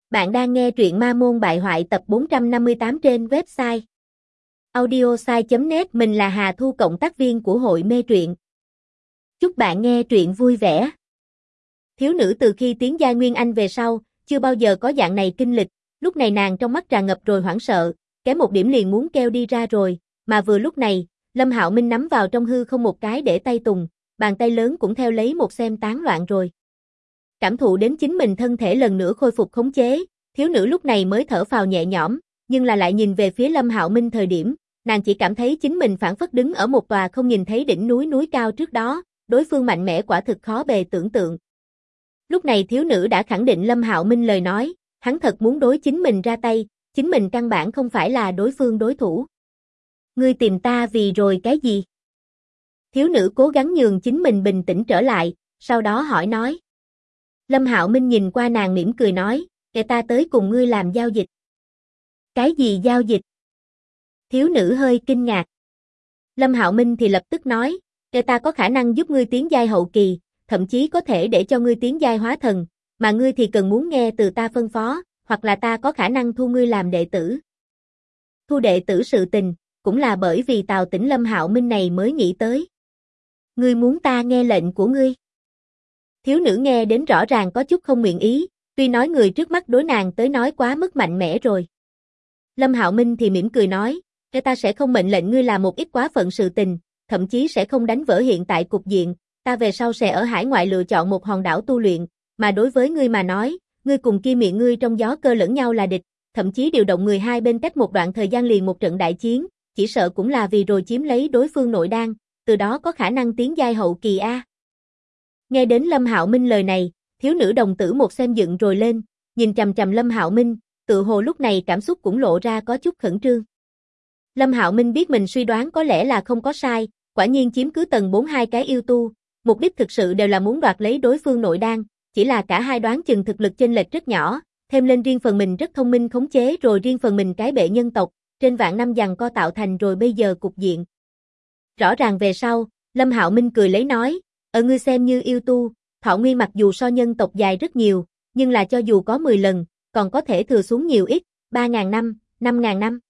Bạn đang nghe truyện Ma Môn Bại Hoại tập 458 trên website audiosai.net. Mình là Hà Thu, cộng tác viên của hội mê truyện. Chúc bạn nghe truyện vui vẻ. Thiếu nữ từ khi tiến giai Nguyên Anh về sau, chưa bao giờ có dạng này kinh lịch, lúc này nàng trong mắt tràn ngập rồi hoảng sợ, kém một điểm liền muốn kêu đi ra rồi, mà vừa lúc này, Lâm Hạo Minh nắm vào trong hư không một cái để tay tùng, bàn tay lớn cũng theo lấy một xem tán loạn rồi. Cảm thụ đến chính mình thân thể lần nữa khôi phục khống chế, thiếu nữ lúc này mới thở phào nhẹ nhõm, nhưng là lại nhìn về phía Lâm Hạo Minh thời điểm, nàng chỉ cảm thấy chính mình phảng phất đứng ở một tòa không nhìn thấy đỉnh núi cao trước đó, đối phương mạnh mẽ quả thực khó bề tưởng tượng. Lúc này thiếu nữ đã khẳng định Lâm Hạo Minh lời nói, hắn thật muốn đối chính mình ra tay, chính mình căn bản không phải là đối phương đối thủ. Ngươi tìm ta vì rồi cái gì? Thiếu nữ cố gắng nhường chính mình bình tĩnh trở lại, sau đó hỏi nói. Lâm Hạo Minh nhìn qua nàng mỉm cười nói, kể ta tới cùng ngươi làm giao dịch. Cái gì giao dịch? Thiếu nữ hơi kinh ngạc. Lâm Hạo Minh thì lập tức nói, kể ta có khả năng giúp ngươi tiến giai hậu kỳ, thậm chí có thể để cho ngươi tiến giai hóa thần, mà ngươi thì cần muốn nghe từ ta phân phó, hoặc là ta có khả năng thu ngươi làm đệ tử. Thu đệ tử sự tình, cũng là bởi vì Tào Tĩnh Lâm Hạo Minh này mới nghĩ tới. Ngươi muốn ta nghe lệnh của ngươi? Thiếu nữ nghe đến rõ ràng có chút không nguyện ý, tuy nói người trước mắt đối nàng tới nói quá mức mạnh mẽ rồi. Lâm Hạo Minh thì mỉm cười nói, ta sẽ không mệnh lệnh ngươi làm một ít quá phận sự tình, thậm chí sẽ không đánh vỡ hiện tại cục diện, ta về sau sẽ ở hải ngoại lựa chọn một hòn đảo tu luyện, mà đối với ngươi mà nói, ngươi cùng kia miệng ngươi trong gió cơ lẫn nhau là địch, thậm chí điều động người hai bên cách một đoạn thời gian liền một trận đại chiến, chỉ sợ cũng là vì rồi chiếm lấy đối phương nội đan, từ đó có khả năng tiến giai hậu kỳ a. Nghe đến Lâm Hạo Minh lời này, thiếu nữ đồng tử một xem dựng rồi lên, nhìn chằm chằm Lâm Hạo Minh, tự hồ lúc này cảm xúc cũng lộ ra có chút khẩn trương. Lâm Hạo Minh biết mình suy đoán có lẽ là không có sai, quả nhiên chiếm cứ tầng 4 hai cái yêu tu, mục đích thực sự đều là muốn đoạt lấy đối phương nội đan, chỉ là cả hai đoán chừng thực lực chênh lệch rất nhỏ, thêm lên riêng phần mình rất thông minh khống chế rồi riêng phần mình cái bệ nhân tộc, trên vạn năm giằng co tạo thành rồi bây giờ cục diện. Rõ ràng về sau, Lâm Hạo Minh cười lấy nói, ngươi xem như yêu tu, thọ nguyên mặc dù so nhân tộc dài rất nhiều, nhưng là cho dù có 10 lần, còn có thể thừa xuống nhiều ít, 3.000 năm, 5.000 năm.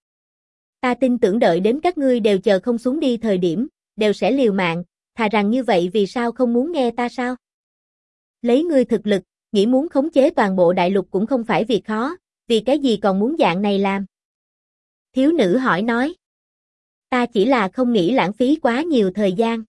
Ta tin tưởng đợi đến các ngươi đều chờ không xuống đi thời điểm, đều sẽ liều mạng, thà rằng như vậy vì sao không muốn nghe ta sao? Lấy ngươi thực lực, nghĩ muốn khống chế toàn bộ đại lục cũng không phải việc khó, vì cái gì còn muốn dạng này làm? Thiếu nữ hỏi nói. Ta chỉ là không nghĩ lãng phí quá nhiều thời gian.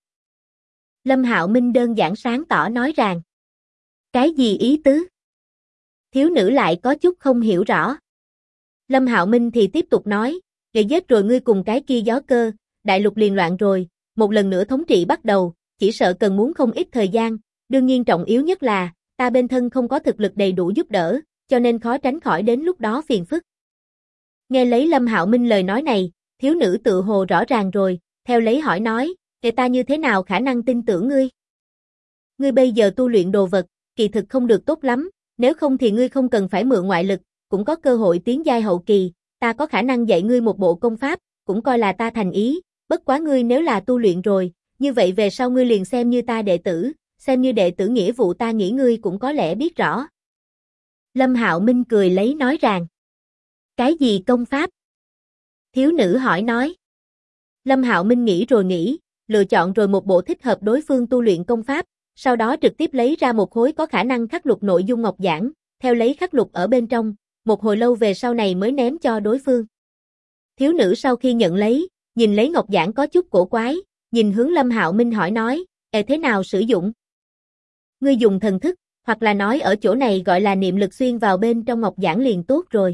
Lâm Hạo Minh đơn giản sáng tỏ nói rằng. Cái gì ý tứ? Thiếu nữ lại có chút không hiểu rõ. Lâm Hạo Minh thì tiếp tục nói, gây giết rồi ngươi cùng cái kia gió cơ, đại lục liền loạn rồi, một lần nữa thống trị bắt đầu, chỉ sợ cần muốn không ít thời gian, đương nhiên trọng yếu nhất là, ta bên thân không có thực lực đầy đủ giúp đỡ, cho nên khó tránh khỏi đến lúc đó phiền phức. Nghe lấy Lâm Hạo Minh lời nói này, thiếu nữ tự hồ rõ ràng rồi, theo lấy hỏi nói, kể ta như thế nào khả năng tin tưởng ngươi? Ngươi bây giờ tu luyện đồ vật, kỳ thực không được tốt lắm, nếu không thì ngươi không cần phải mượn ngoại lực, cũng có cơ hội tiến giai hậu kỳ, ta có khả năng dạy ngươi một bộ công pháp, cũng coi là ta thành ý, bất quá ngươi nếu là tu luyện rồi, như vậy về sau ngươi liền xem như ta đệ tử, xem như đệ tử nghĩa vụ ta nghĩ ngươi cũng có lẽ biết rõ. Lâm Hạo Minh cười lấy nói rằng, cái gì công pháp? Thiếu nữ hỏi nói. Lâm Hạo Minh nghĩ rồi nghĩ, lựa chọn rồi một bộ thích hợp đối phương tu luyện công pháp, sau đó trực tiếp lấy ra một khối có khả năng khắc lục nội dung ngọc giản, theo lấy khắc lục ở bên trong, một hồi lâu về sau này mới ném cho đối phương. Thiếu nữ sau khi nhận lấy, nhìn lấy ngọc giản có chút cổ quái, nhìn hướng Lâm Hạo Minh hỏi nói, thế nào sử dụng? Ngươi dùng thần thức, hoặc là nói ở chỗ này gọi là niệm lực xuyên vào bên trong ngọc giản liền tốt rồi.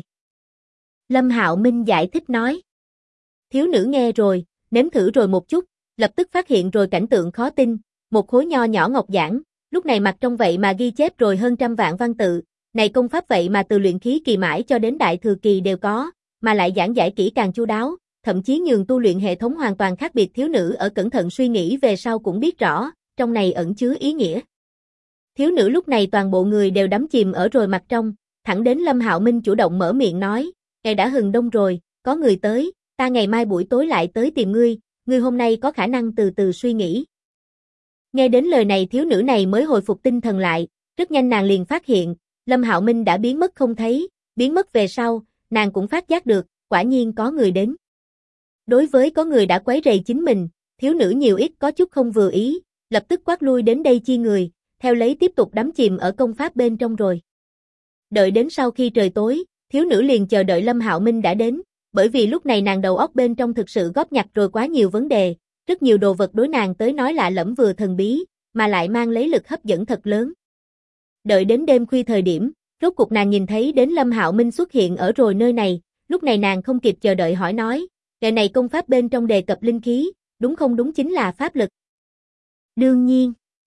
Lâm Hạo Minh giải thích nói. Thiếu nữ nghe rồi, nếm thử rồi một chút, lập tức phát hiện rồi cảnh tượng khó tin, một khối nho nhỏ ngọc giản, lúc này mặt trong vậy mà ghi chép rồi hơn trăm vạn văn tự, này công pháp vậy mà từ luyện khí kỳ mãi cho đến đại thừa kỳ đều có, mà lại giảng giải kỹ càng chu đáo, thậm chí nhường tu luyện hệ thống hoàn toàn khác biệt. Thiếu nữ ở cẩn thận suy nghĩ về sau cũng biết rõ, trong này ẩn chứa ý nghĩa. Thiếu nữ lúc này toàn bộ người đều đắm chìm ở rồi mặt trong, thẳng đến Lâm Hạo Minh chủ động mở miệng nói, ngày đã hừng đông rồi, có người tới, ta ngày mai buổi tối lại tới tìm ngươi hôm nay có khả năng từ từ suy nghĩ. Nghe đến lời này thiếu nữ này mới hồi phục tinh thần lại, rất nhanh nàng liền phát hiện, Lâm Hạo Minh đã biến mất không thấy, Biến mất về sau, nàng cũng phát giác được, quả nhiên có người đến. Đối với có người đã quấy rầy chính mình, thiếu nữ nhiều ít có chút không vừa ý, lập tức quát lui đến đây chi người, theo lấy tiếp tục đắm chìm ở công pháp bên trong rồi. Đợi đến sau khi trời tối, thiếu nữ liền chờ đợi Lâm Hạo Minh đã đến, bởi vì lúc này nàng đầu óc bên trong thực sự góp nhặt rồi quá nhiều vấn đề, rất nhiều đồ vật đối nàng tới nói lạ lẫm vừa thần bí, mà lại mang lấy lực hấp dẫn thật lớn. Đợi đến đêm khuya thời điểm, rốt cuộc nàng nhìn thấy đến Lâm Hạo Minh xuất hiện ở rồi nơi này, lúc này nàng không kịp chờ đợi hỏi nói, ngày này công pháp bên trong đề cập linh khí, đúng không đúng chính là pháp lực. Đương nhiên.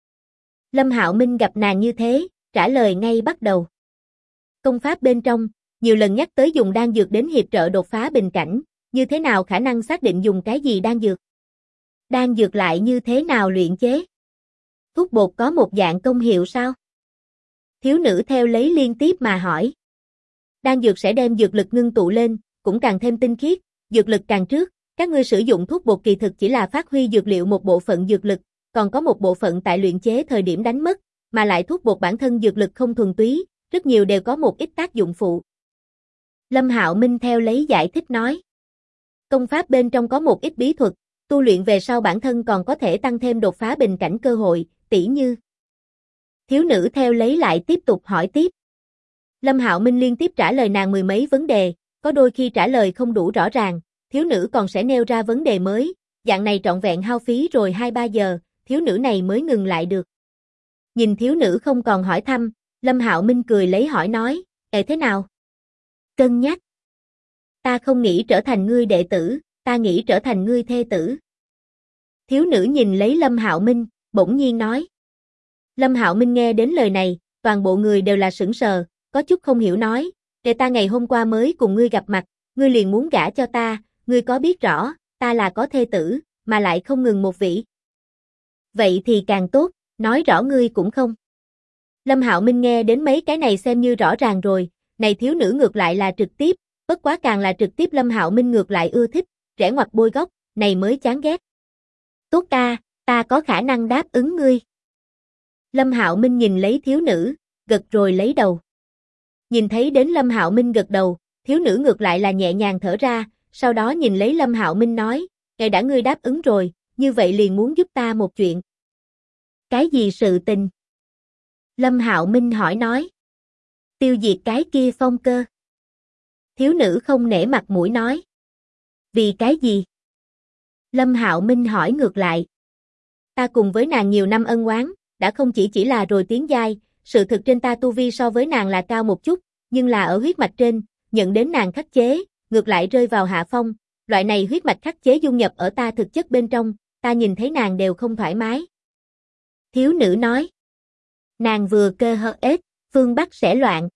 Lâm Hạo Minh gặp nàng như thế, trả lời ngay bắt đầu. Công pháp bên trong, nhiều lần nhắc tới dùng đan dược đến hiệp trợ đột phá bình cảnh, như thế nào khả năng xác định dùng cái gì đan dược? Đan dược lại như thế nào luyện chế? Thuốc bột có một dạng công hiệu sao? Thiếu nữ theo lấy liên tiếp mà hỏi. Đan dược sẽ đem dược lực ngưng tụ lên, cũng càng thêm tinh khiết, dược lực càng trước, các ngươi sử dụng thuốc bột kỳ thực chỉ là phát huy dược liệu một bộ phận dược lực, còn có một bộ phận tại luyện chế thời điểm đánh mất, mà lại thuốc bột bản thân dược lực không thuần túy, rất nhiều đều có một ít tác dụng phụ. Lâm Hạo Minh theo lấy giải thích nói. Công pháp bên trong có một ít bí thuật, tu luyện về sau bản thân còn có thể tăng thêm đột phá bình cảnh cơ hội, tỉ như. Thiếu nữ theo lấy lại tiếp tục hỏi tiếp. Lâm Hạo Minh liên tiếp trả lời nàng mười mấy vấn đề, có đôi khi trả lời không đủ rõ ràng, thiếu nữ còn sẽ nêu ra vấn đề mới, dạng này trọn vẹn hao phí rồi 2-3 giờ, thiếu nữ này mới ngừng lại được. Nhìn thiếu nữ không còn hỏi thăm, Lâm Hạo Minh cười lấy hỏi nói, thế nào? Cân nhắc. Ta không nghĩ trở thành ngươi đệ tử, ta nghĩ trở thành ngươi thê tử. Thiếu nữ nhìn lấy Lâm Hạo Minh, bỗng nhiên nói. Lâm Hạo Minh nghe đến lời này, toàn bộ người đều là sững sờ, có chút không hiểu nói, ta ngày hôm qua mới cùng ngươi gặp mặt, ngươi liền muốn gả cho ta, ngươi có biết rõ, ta là có thê tử, mà lại không ngừng một vị. Vậy thì càng tốt, nói rõ ngươi cũng không. Lâm Hạo Minh nghe đến mấy cái này xem như rõ ràng rồi, này thiếu nữ ngược lại là trực tiếp, bất quá càng là trực tiếp Lâm Hạo Minh ngược lại ưa thích, rẽ ngoặt bôi góc, này mới chán ghét. Tốt ta có khả năng đáp ứng ngươi. Lâm Hạo Minh nhìn lấy thiếu nữ, gật rồi lấy đầu. Nhìn thấy đến Lâm Hạo Minh gật đầu, thiếu nữ ngược lại là nhẹ nhàng thở ra, sau đó nhìn lấy Lâm Hạo Minh nói, ngài đã ngươi đáp ứng rồi, như vậy liền muốn giúp ta một chuyện. Cái gì sự tình? Lâm Hạo Minh hỏi nói. Tiêu diệt cái kia Phong Cơ. Thiếu nữ không nể mặt mũi nói. Vì cái gì? Lâm Hạo Minh hỏi ngược lại. Ta cùng với nàng nhiều năm ân oán, đã không chỉ là rồi tiến giai, sự thực trên ta tu vi so với nàng là cao một chút, nhưng là ở huyết mạch trên, nhận đến nàng khắc chế, ngược lại rơi vào hạ phong, loại này huyết mạch khắc chế dung nhập ở ta thực chất bên trong, ta nhìn thấy nàng đều không thoải mái. Thiếu nữ nói. Nàng vừa cơ hơ ết, phương Bắc sẽ loạn.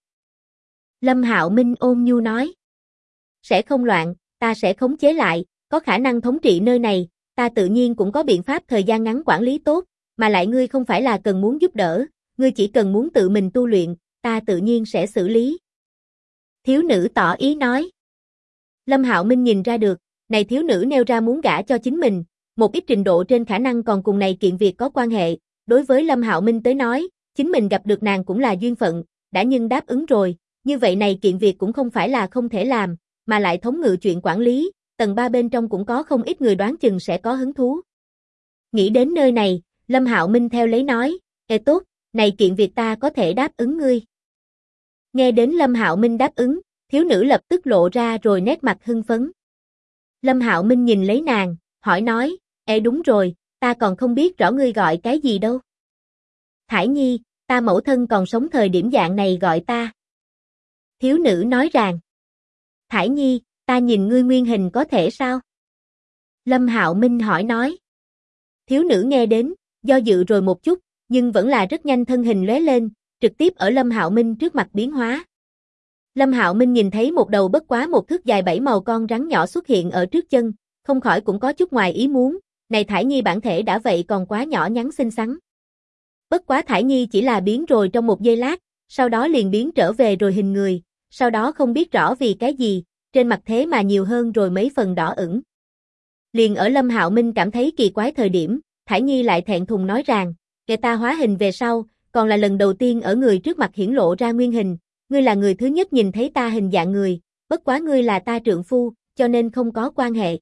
Lâm Hạo Minh ôn nhu nói. Sẽ không loạn, ta sẽ khống chế lại, có khả năng thống trị nơi này, ta tự nhiên cũng có biện pháp thời gian ngắn quản lý tốt, mà lại ngươi không phải là cần muốn giúp đỡ, ngươi chỉ cần muốn tự mình tu luyện, ta tự nhiên sẽ xử lý. Thiếu nữ tỏ ý nói. Lâm Hạo Minh nhìn ra được, này thiếu nữ nêu ra muốn gả cho chính mình, một ít trình độ trên khả năng còn cùng này kiện việc có quan hệ, đối với Lâm Hạo Minh tới nói, chính mình gặp được nàng cũng là duyên phận, đã nhưng đáp ứng rồi, như vậy này kiện việc cũng không phải là không thể làm, mà lại thống ngự chuyện quản lý, tầng 3 bên trong cũng có không ít người đoán chừng sẽ có hứng thú. Nghĩ đến nơi này, Lâm Hạo Minh theo lấy nói, tốt, này kiện việc ta có thể đáp ứng ngươi. Nghe đến Lâm Hạo Minh đáp ứng, thiếu nữ lập tức lộ ra rồi nét mặt hưng phấn. Lâm Hạo Minh nhìn lấy nàng, hỏi nói, đúng rồi, ta còn không biết rõ ngươi gọi cái gì đâu. Thải Nhi, ta mẫu thân còn sống thời điểm dạng này gọi ta. Thiếu nữ nói rằng, Thải Nhi, ta nhìn ngươi nguyên hình có thể sao? Lâm Hạo Minh hỏi nói. Thiếu nữ nghe đến, do dự rồi một chút, nhưng vẫn là rất nhanh thân hình lóe lên, trực tiếp ở Lâm Hạo Minh trước mặt biến hóa. Lâm Hạo Minh nhìn thấy một đầu bất quá một thước dài 7 màu con rắn nhỏ xuất hiện ở trước chân, không khỏi cũng có chút ngoài ý muốn, này Thải Nhi bản thể đã vậy còn quá nhỏ nhắn xinh xắn. Bất quá Thải Nhi chỉ là biến rồi trong một giây lát, sau đó liền biến trở về rồi hình người, sau đó không biết rõ vì cái gì, trên mặt thế mà nhiều hơn rồi mấy phần đỏ ửng. Liền ở Lâm Hạo Minh cảm thấy kỳ quái thời điểm, Thải Nhi lại thẹn thùng nói rằng, kẻ ta hóa hình về sau, còn là lần đầu tiên ở người trước mặt hiển lộ ra nguyên hình, ngươi là người thứ nhất nhìn thấy ta hình dạng người, bất quá ngươi là ta trượng phu, cho nên không có quan hệ.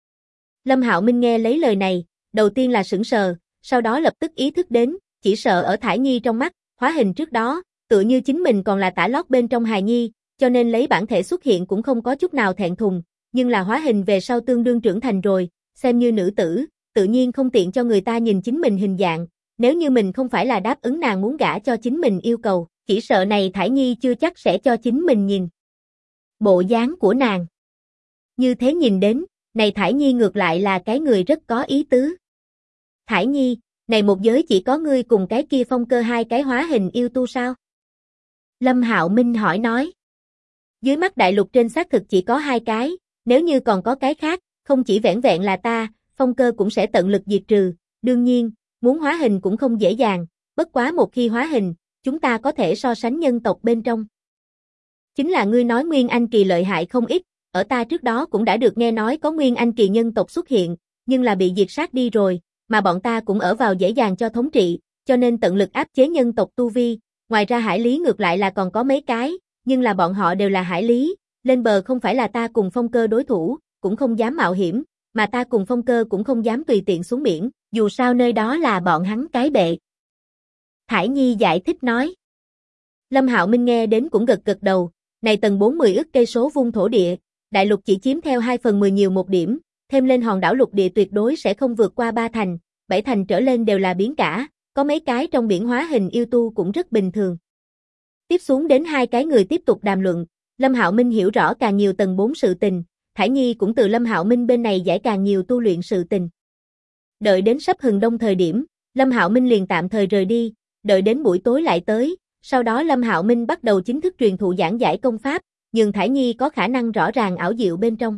Lâm Hạo Minh nghe lấy lời này, đầu tiên là sững sờ, sau đó lập tức ý thức đến, chỉ sợ ở Thải Nhi trong mắt, hóa hình trước đó, tựa như chính mình còn là tả lót bên trong hài nhi, cho nên lấy bản thể xuất hiện cũng không có chút nào thẹn thùng, nhưng là hóa hình về sau tương đương trưởng thành rồi, xem như nữ tử, tự nhiên không tiện cho người ta nhìn chính mình hình dạng, nếu như mình không phải là đáp ứng nàng muốn gả cho chính mình yêu cầu, chỉ sợ này Thải Nhi chưa chắc sẽ cho chính mình nhìn. Bộ dáng của nàng. Như thế nhìn đến, này Thải Nhi ngược lại là cái người rất có ý tứ. Thải Nhi, này một giới chỉ có ngươi cùng cái kia Phong Cơ hai cái hóa hình yêu tu sao? Lâm Hạo Minh hỏi nói. Dưới mắt đại lục trên xác thực chỉ có hai cái, nếu như còn có cái khác, không chỉ vẻn vẹn là ta, Phong Cơ cũng sẽ tận lực diệt trừ, đương nhiên, muốn hóa hình cũng không dễ dàng, bất quá một khi hóa hình, chúng ta có thể so sánh nhân tộc bên trong. Chính là ngươi nói Nguyên Anh kỳ lợi hại không ít, ở ta trước đó cũng đã được nghe nói có Nguyên Anh kỳ nhân tộc xuất hiện, nhưng là bị diệt sát đi rồi, mà bọn ta cũng ở vào dễ dàng cho thống trị, cho nên tận lực áp chế nhân tộc tu vi, ngoài ra hải lý ngược lại là còn có mấy cái, nhưng là bọn họ đều là hải lý, lên bờ không phải là ta cùng Phong Cơ đối thủ, cũng không dám mạo hiểm, mà ta cùng Phong Cơ cũng không dám tùy tiện xuống biển, dù sao nơi đó là bọn hắn cái bệ. Thải Nhi giải thích nói. Lâm Hạo Minh nghe đến cũng gật gật đầu, này tầng 40 ức cây số vuông thổ địa, đại lục chỉ chiếm theo 2/10 nhiều một điểm, thêm lên hòn đảo lục địa tuyệt đối sẽ không vượt qua 3 thành, 7 thành trở lên đều là biển cả, có mấy cái trong biển hóa hình yêu tu cũng rất bình thường. Tiếp xuống đến hai cái người tiếp tục đàm luận, Lâm Hạo Minh hiểu rõ càng nhiều tầng 4 sự tình, Thải Nhi cũng từ Lâm Hạo Minh bên này giải càng nhiều tu luyện sự tình. Đợi đến sắp hừng đông thời điểm, Lâm Hạo Minh liền tạm thời rời đi, đợi đến buổi tối lại tới, sau đó Lâm Hạo Minh bắt đầu chính thức truyền thụ giảng giải công pháp, nhưng Thải Nhi có khả năng rõ ràng ảo diệu bên trong.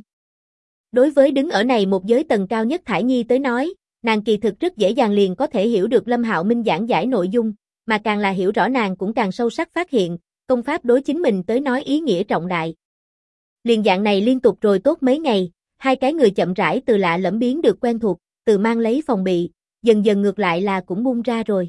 Đối với đứng ở này một giới tầng cao nhất Thải Nhi tới nói, nàng kỳ thực rất dễ dàng liền có thể hiểu được Lâm Hạo Minh giảng giải nội dung, mà càng là hiểu rõ nàng cũng càng sâu sắc phát hiện, công pháp đối chính mình tới nói ý nghĩa trọng đại. Liền dạng này liên tục rồi tốt mấy ngày, hai cái người chậm rãi từ lạ lẫm biến được quen thuộc, từ mang lấy phòng bị, dần dần ngược lại là cũng buông ra rồi.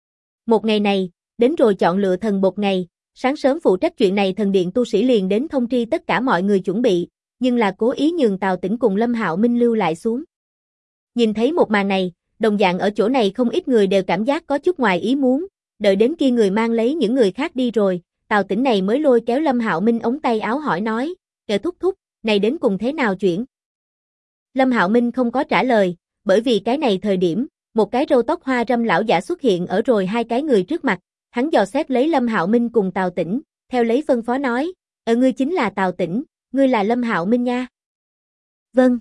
Một ngày này, đến rồi chọn lựa thần bột ngày, sáng sớm phụ trách chuyện này thần điện tu sĩ liền đến thông tri tất cả mọi người chuẩn bị, nhưng là cố ý nhường Tào Tĩnh cùng Lâm Hạo Minh lưu lại xuống. Nhìn thấy một màn này, đồng dạng ở chỗ này không ít người đều cảm giác có chút ngoài ý muốn, đợi đến kia người mang lấy những người khác đi rồi, Tào Tĩnh này mới lôi kéo Lâm Hạo Minh ống tay áo hỏi nói, thúc thúc, này đến cùng thế nào chuyện? Lâm Hạo Minh không có trả lời, bởi vì cái này thời điểm, một cái râu tóc hoa râm lão giả xuất hiện ở rồi hai cái người trước mặt, hắn dò xét lấy Lâm Hạo Minh cùng Tào Tĩnh, theo lấy phân phó nói, ngươi chính là Tào Tĩnh, ngươi là Lâm Hạo Minh nha. Vâng.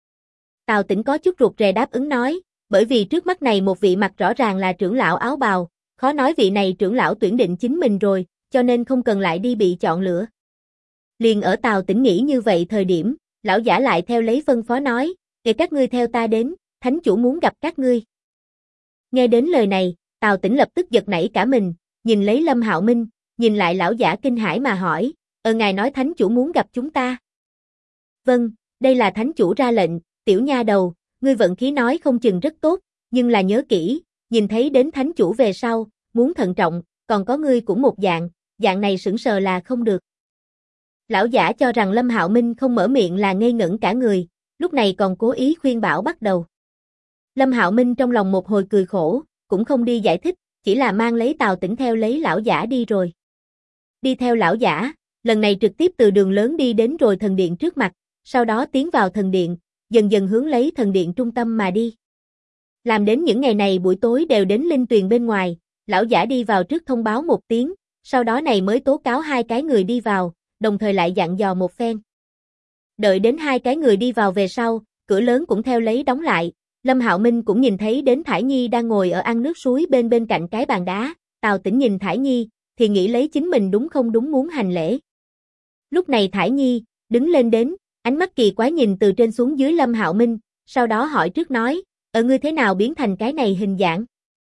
Tào Tĩnh có chút rụt rè đáp ứng nói, bởi vì trước mắt này một vị mặt rõ ràng là trưởng lão áo bào, khó nói vị này trưởng lão tuyển định chính mình rồi, cho nên không cần lại đi bị chọn lựa. Liền ở Tào Tĩnh nghĩ như vậy thời điểm, lão giả lại theo lấy phân phó nói, các ngươi theo ta đến, thánh chủ muốn gặp các ngươi. Nghe đến lời này, Tào Tĩnh lập tức giật nảy cả mình, nhìn lấy Lâm Hạo Minh, nhìn lại lão giả kinh hãi mà hỏi, ngài nói thánh chủ muốn gặp chúng ta. Vâng, đây là thánh chủ ra lệnh, tiểu nha đầu, ngươi vận khí nói không chừng rất tốt, nhưng là nhớ kỹ, nhìn thấy đến thánh chủ về sau, muốn thận trọng, còn có ngươi cũng một dạng này sững sờ là không được. Lão giả cho rằng Lâm Hạo Minh không mở miệng là ngây ngẩn cả người, lúc này còn cố ý khuyên bảo bắt đầu. Lâm Hạo Minh trong lòng một hồi cười khổ, cũng không đi giải thích, chỉ là mang lấy Tào Tĩnh theo lấy lão giả đi rồi. Đi theo lão giả, lần này trực tiếp từ đường lớn đi đến rồi thần điện trước mặt, sau đó tiến vào thần điện, dần dần hướng lấy thần điện trung tâm mà đi. Làm đến những ngày này buổi tối đều đến linh tuyền bên ngoài, lão giả đi vào trước thông báo một tiếng, sau đó này mới tố cáo hai cái người đi vào, đồng thời lại dặn dò một phen. Đợi đến hai cái người đi vào về sau, cửa lớn cũng theo lấy đóng lại, Lâm Hạo Minh cũng nhìn thấy đến Thải Nhi đang ngồi ở ăn nước suối bên cạnh cái bàn đá, Tào Tĩnh nhìn Thải Nhi, thì nghĩ lấy chính mình đúng không đúng muốn hành lễ. Lúc này Thải Nhi, đứng lên đến, ánh mắt kỳ quái nhìn từ trên xuống dưới Lâm Hạo Minh, sau đó hỏi trước nói, ngươi thế nào biến thành cái này hình dạng?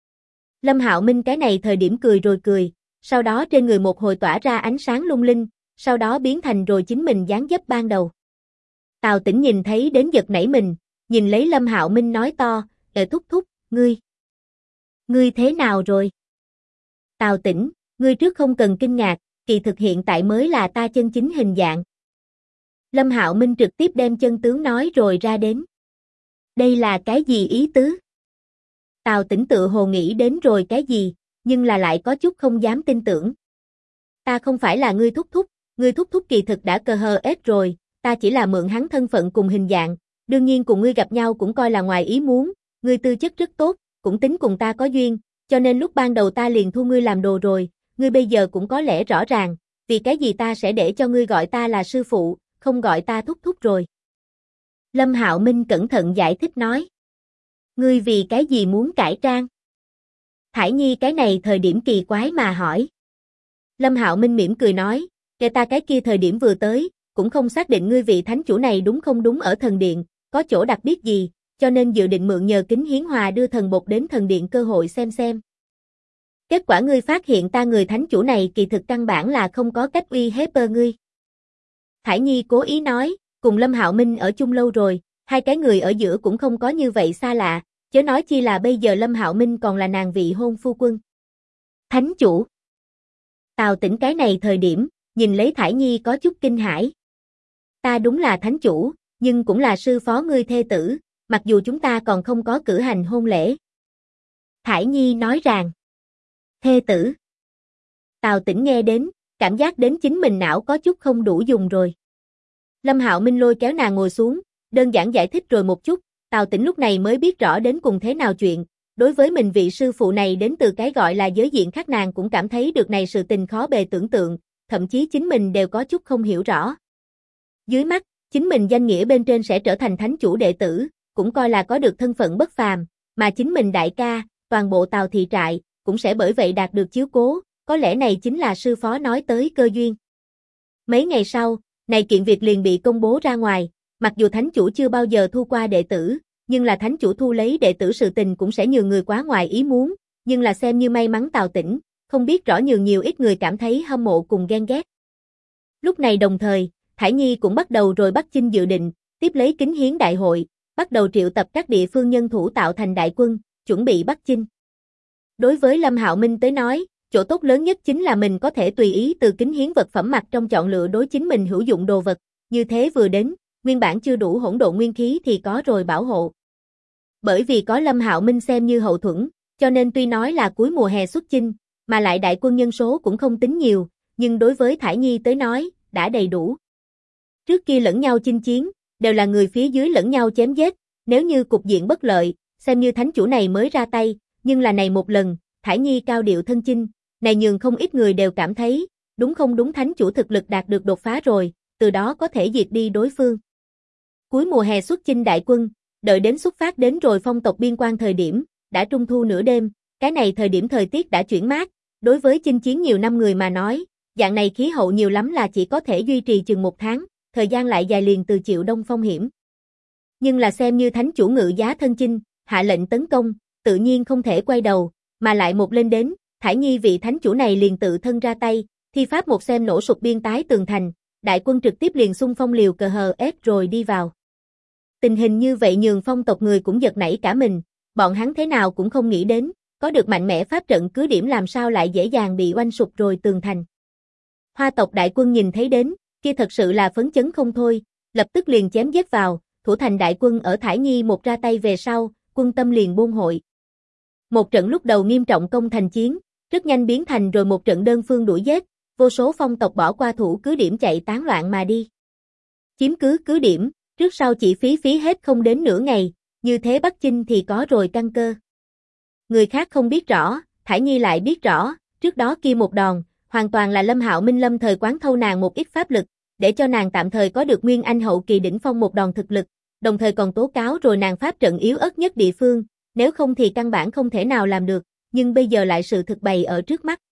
Lâm Hạo Minh cái này thời điểm cười rồi cười, sau đó trên người một hồi tỏa ra ánh sáng lung linh, sau đó biến thành rồi chính mình dáng dấp ban đầu. Tào Tĩnh nhìn thấy đến giật nảy mình, nhìn lấy Lâm Hạo Minh nói to, thúc thúc, ngươi thế nào rồi? Tào Tĩnh, ngươi trước không cần kinh ngạc, kỳ thực hiện tại mới là ta chân chính hình dạng. Lâm Hạo Minh trực tiếp đem chân tướng nói rồi ra đến. Đây là cái gì ý tứ? Tào Tĩnh tự hồ nghĩ đến rồi cái gì, nhưng là lại có chút không dám tin tưởng. Ta không phải là ngươi thúc thúc kỳ thực đã cờ hờ ết rồi, ta chỉ là mượn hắn thân phận cùng hình dạng, đương nhiên cùng ngươi gặp nhau cũng coi là ngoài ý muốn, ngươi tư chất rất tốt, cũng tính cùng ta có duyên, cho nên lúc ban đầu ta liền thu ngươi làm đồ rồi, ngươi bây giờ cũng có lẽ rõ ràng, vì cái gì ta sẽ để cho ngươi gọi ta là sư phụ, không gọi ta thúc thúc rồi. Lâm Hạo Minh cẩn thận giải thích nói. Ngươi vì cái gì muốn cải trang? Thải Nhi cái này thời điểm kỳ quái mà hỏi. Lâm Hạo Minh mỉm cười nói, kể ta cái kia thời điểm vừa tới, cũng không xác định ngươi vị thánh chủ này đúng không đúng ở thần điện, có chỗ đặc biệt gì, cho nên dự định mượn nhờ kính hiến hòa đưa thần bột đến thần điện cơ hội xem. Kết quả ngươi phát hiện ta người thánh chủ này kỳ thực căn bản là không có cách uy hiếp ngươi. Thải Nhi cố ý nói, cùng Lâm Hạo Minh ở chung lâu rồi, hai cái người ở giữa cũng không có như vậy xa lạ, chớ nói chi là bây giờ Lâm Hạo Minh còn là nàng vị hôn phu quân. Thánh chủ. Tào Tĩnh cái này thời điểm, nhìn lấy Thải Nhi có chút kinh hãi. Ta đúng là thánh chủ, nhưng cũng là sư phó ngươi thê tử, mặc dù chúng ta còn không có cử hành hôn lễ. Thải Nhi nói rằng, thê tử. Tào Tĩnh nghe đến, cảm giác đến chính mình não có chút không đủ dùng rồi. Lâm Hạo Minh lôi kéo nàng ngồi xuống, đơn giản giải thích rồi một chút, Tào Tĩnh lúc này mới biết rõ đến cùng thế nào chuyện, đối với mình vị sư phụ này đến từ cái gọi là giới diện khác nàng cũng cảm thấy được này sự tình khó bề tưởng tượng, thậm chí chính mình đều có chút không hiểu rõ. Dưới mắt, chính mình danh nghĩa bên trên sẽ trở thành thánh chủ đệ tử, cũng coi là có được thân phận bất phàm, mà chính mình đại ca, toàn bộ Tào thị trại, cũng sẽ bởi vậy đạt được chiếu cố, có lẽ này chính là sư phó nói tới cơ duyên. Mấy ngày sau, này kiện việc liền bị công bố ra ngoài, mặc dù thánh chủ chưa bao giờ thu qua đệ tử, nhưng là thánh chủ thu lấy đệ tử sự tình cũng sẽ nhường người quá ngoài ý muốn, nhưng là xem như may mắn Tào Tĩnh, không biết rõ nhường nhiều ít người cảm thấy hâm mộ cùng ghen ghét. Lúc này đồng thời, Thải Nhi cũng bắt đầu rồi Bắc Chinh dự định, tiếp lấy kính hiến đại hội, bắt đầu triệu tập các địa phương nhân thủ tạo thành đại quân, chuẩn bị Bắc Chinh. Đối với Lâm Hạo Minh tới nói, chỗ tốt lớn nhất chính là mình có thể tùy ý từ kính hiến vật phẩm mặt trong chọn lựa đối chính mình hữu dụng đồ vật, như thế vừa đến, nguyên bản chưa đủ hỗn độn nguyên khí thì có rồi bảo hộ. Bởi vì có Lâm Hạo Minh xem như hậu thuẫn, cho nên tuy nói là cuối mùa hè xuất chinh, mà lại đại quân nhân số cũng không tính nhiều, nhưng đối với Thải Nhi tới nói, đã đầy đủ. Trước kia lẫn nhau chinh chiến, đều là người phía dưới lẫn nhau chém giết, nếu như cục diện bất lợi, xem như thánh chủ này mới ra tay, nhưng là này một lần, Thải Nhi cao điệu thân chinh, này nhường không ít người đều cảm thấy, đúng không đúng thánh chủ thực lực đạt được đột phá rồi, từ đó có thể diệt đi đối phương. Cuối mùa hè xuất chinh đại quân, đợi đến xuất phát đến rồi phong tộc biên quan thời điểm, đã trung thu nửa đêm, cái này thời điểm thời tiết đã chuyển mát, đối với chinh chiến nhiều năm người mà nói, dạng này khí hậu nhiều lắm là chỉ có thể duy trì chừng 1 tháng, thời gian lại dài liền từ chịu đông phong hiểm. Nhưng là xem như thánh chủ ngự giá thân chinh, hạ lệnh tấn công, tự nhiên không thể quay đầu, mà lại một lên đến, Thải Nhi vị thánh chủ này liền tự thân ra tay, thi pháp một xem nổ sụp biên tái tường thành, đại quân trực tiếp liền xung phong liều cờ hờ ép rồi đi vào. Tình hình như vậy nhường phong tộc người cũng giật nảy cả mình, bọn hắn thế nào cũng không nghĩ đến, có được mạnh mẽ pháp trận cứ điểm làm sao lại dễ dàng bị oanh sụp rồi tường thành. Hoa tộc đại quân nhìn thấy đến, kia thật sự là phấn chấn không thôi, lập tức liền chém giết vào, thủ thành đại quân ở Thải Nhi một ra tay về sau, quân tâm liền buôn hội. Một trận lúc đầu nghiêm trọng công thành chiến, rất nhanh biến thành rồi một trận đơn phương đuổi giết, vô số phong tộc bỏ qua thủ cứ điểm chạy tán loạn mà đi. Chiếm cứ điểm, trước sau chỉ phí hết không đến nửa ngày, như thế Bắc Chinh thì có rồi căn cơ. Người khác không biết rõ, Thải Nhi lại biết rõ, trước đó kia một đòn, hoàn toàn là Lâm Hạo Minh lâm thời quán thâu nàng một ít pháp lực, để cho nàng tạm thời có được Nguyên Anh hậu kỳ đỉnh phong một đòn thực lực, đồng thời còn tố cáo rồi nàng pháp trận yếu ớt nhất địa phương, nếu không thì căn bản không thể nào làm được, nhưng bây giờ lại sự thực bày ở trước mắt.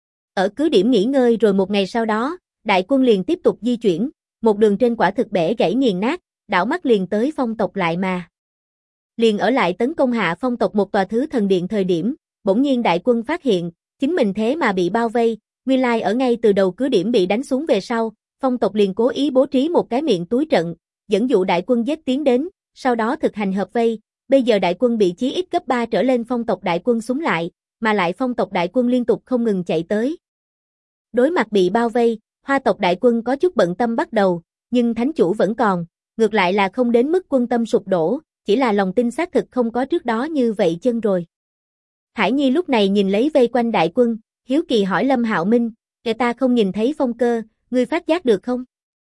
Ở cứ điểm nghỉ ngơi rồi một ngày sau đó, đại quân liền tiếp tục di chuyển, một đường trên quả thực bẻ gãy nghiền nát, đảo mắt liền tới phong tộc lại mà. Liền ở lại tấn công hạ phong tộc một tòa thứ thần điện thời điểm, bỗng nhiên đại quân phát hiện, chính mình thế mà bị bao vây, nguyên lai ở ngay từ đầu cứ điểm bị đánh xuống về sau, phong tộc liền cố ý bố trí một cái miệng túi trận, dẫn dụ đại quân giết tiến đến, sau đó thực hành hợp vây, bây giờ đại quân bị chí ít gấp 3 trở lên phong tộc đại quân súng lại, mà lại phong tộc đại quân liên tục không ngừng chạy tới. Đối mặt bị bao vây, Hoa tộc đại quân có chút bận tâm bắt đầu, nhưng thánh chủ vẫn còn, ngược lại là không đến mức quân tâm sụp đổ, chỉ là lòng tin xác thực không có trước đó như vậy chân rồi. Thải Nhi lúc này nhìn lấy vây quanh đại quân, hiếu kỳ hỏi Lâm Hạo Minh, kẻ ta không nhìn thấy phong cơ, ngươi phát giác được không?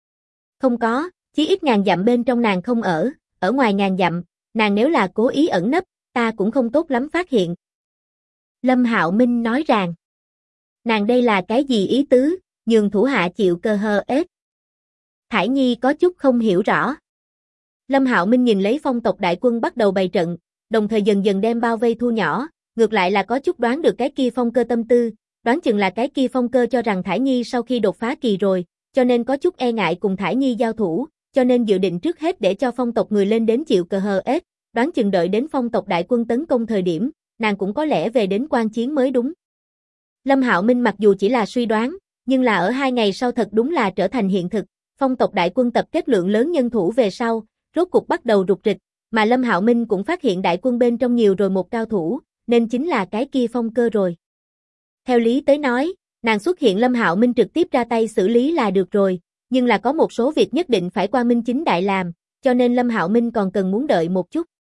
Không có, chí ít ngàn dặm bên trong nàng không ở ngoài ngàn dặm, nàng nếu là cố ý ẩn nấp, ta cũng không tốt lắm phát hiện. Lâm Hạo Minh nói rằng, nàng đây là cái gì ý tứ, nhường thủ hạ chịu cơ hơ ết. Thải Nhi có chút không hiểu rõ. Lâm Hạo Minh nhìn lấy phong tộc đại quân bắt đầu bày trận, đồng thời dần dần đem bao vây thu nhỏ, ngược lại là có chút đoán được cái kia phong cơ tâm tư, đoán chừng là cái kia phong cơ cho rằng Thải Nhi sau khi đột phá kỳ rồi, cho nên có chút e ngại cùng Thải Nhi giao thủ, cho nên dự định trước hết để cho phong tộc người lên đến chịu cờ hờ ết, đoán chừng đợi đến phong tộc đại quân tấn công thời điểm, nàng cũng có lẽ về đến quan chiến mới đúng. Lâm Hạo Minh mặc dù chỉ là suy đoán, nhưng là ở 2 ngày sau thật đúng là trở thành hiện thực, phong tộc đại quân tập kết lượng lớn nhân thủ về sau, rốt cục bắt đầu rục rịch, mà Lâm Hạo Minh cũng phát hiện đại quân bên trong nhiều rồi một cao thủ, nên chính là cái kia phong cơ rồi. Theo lý tới nói, nàng xuất hiện Lâm Hạo Minh trực tiếp ra tay xử lý là được rồi, nhưng là có một số việc nhất định phải qua minh chính đại làm, cho nên Lâm Hạo Minh còn cần muốn đợi một chút.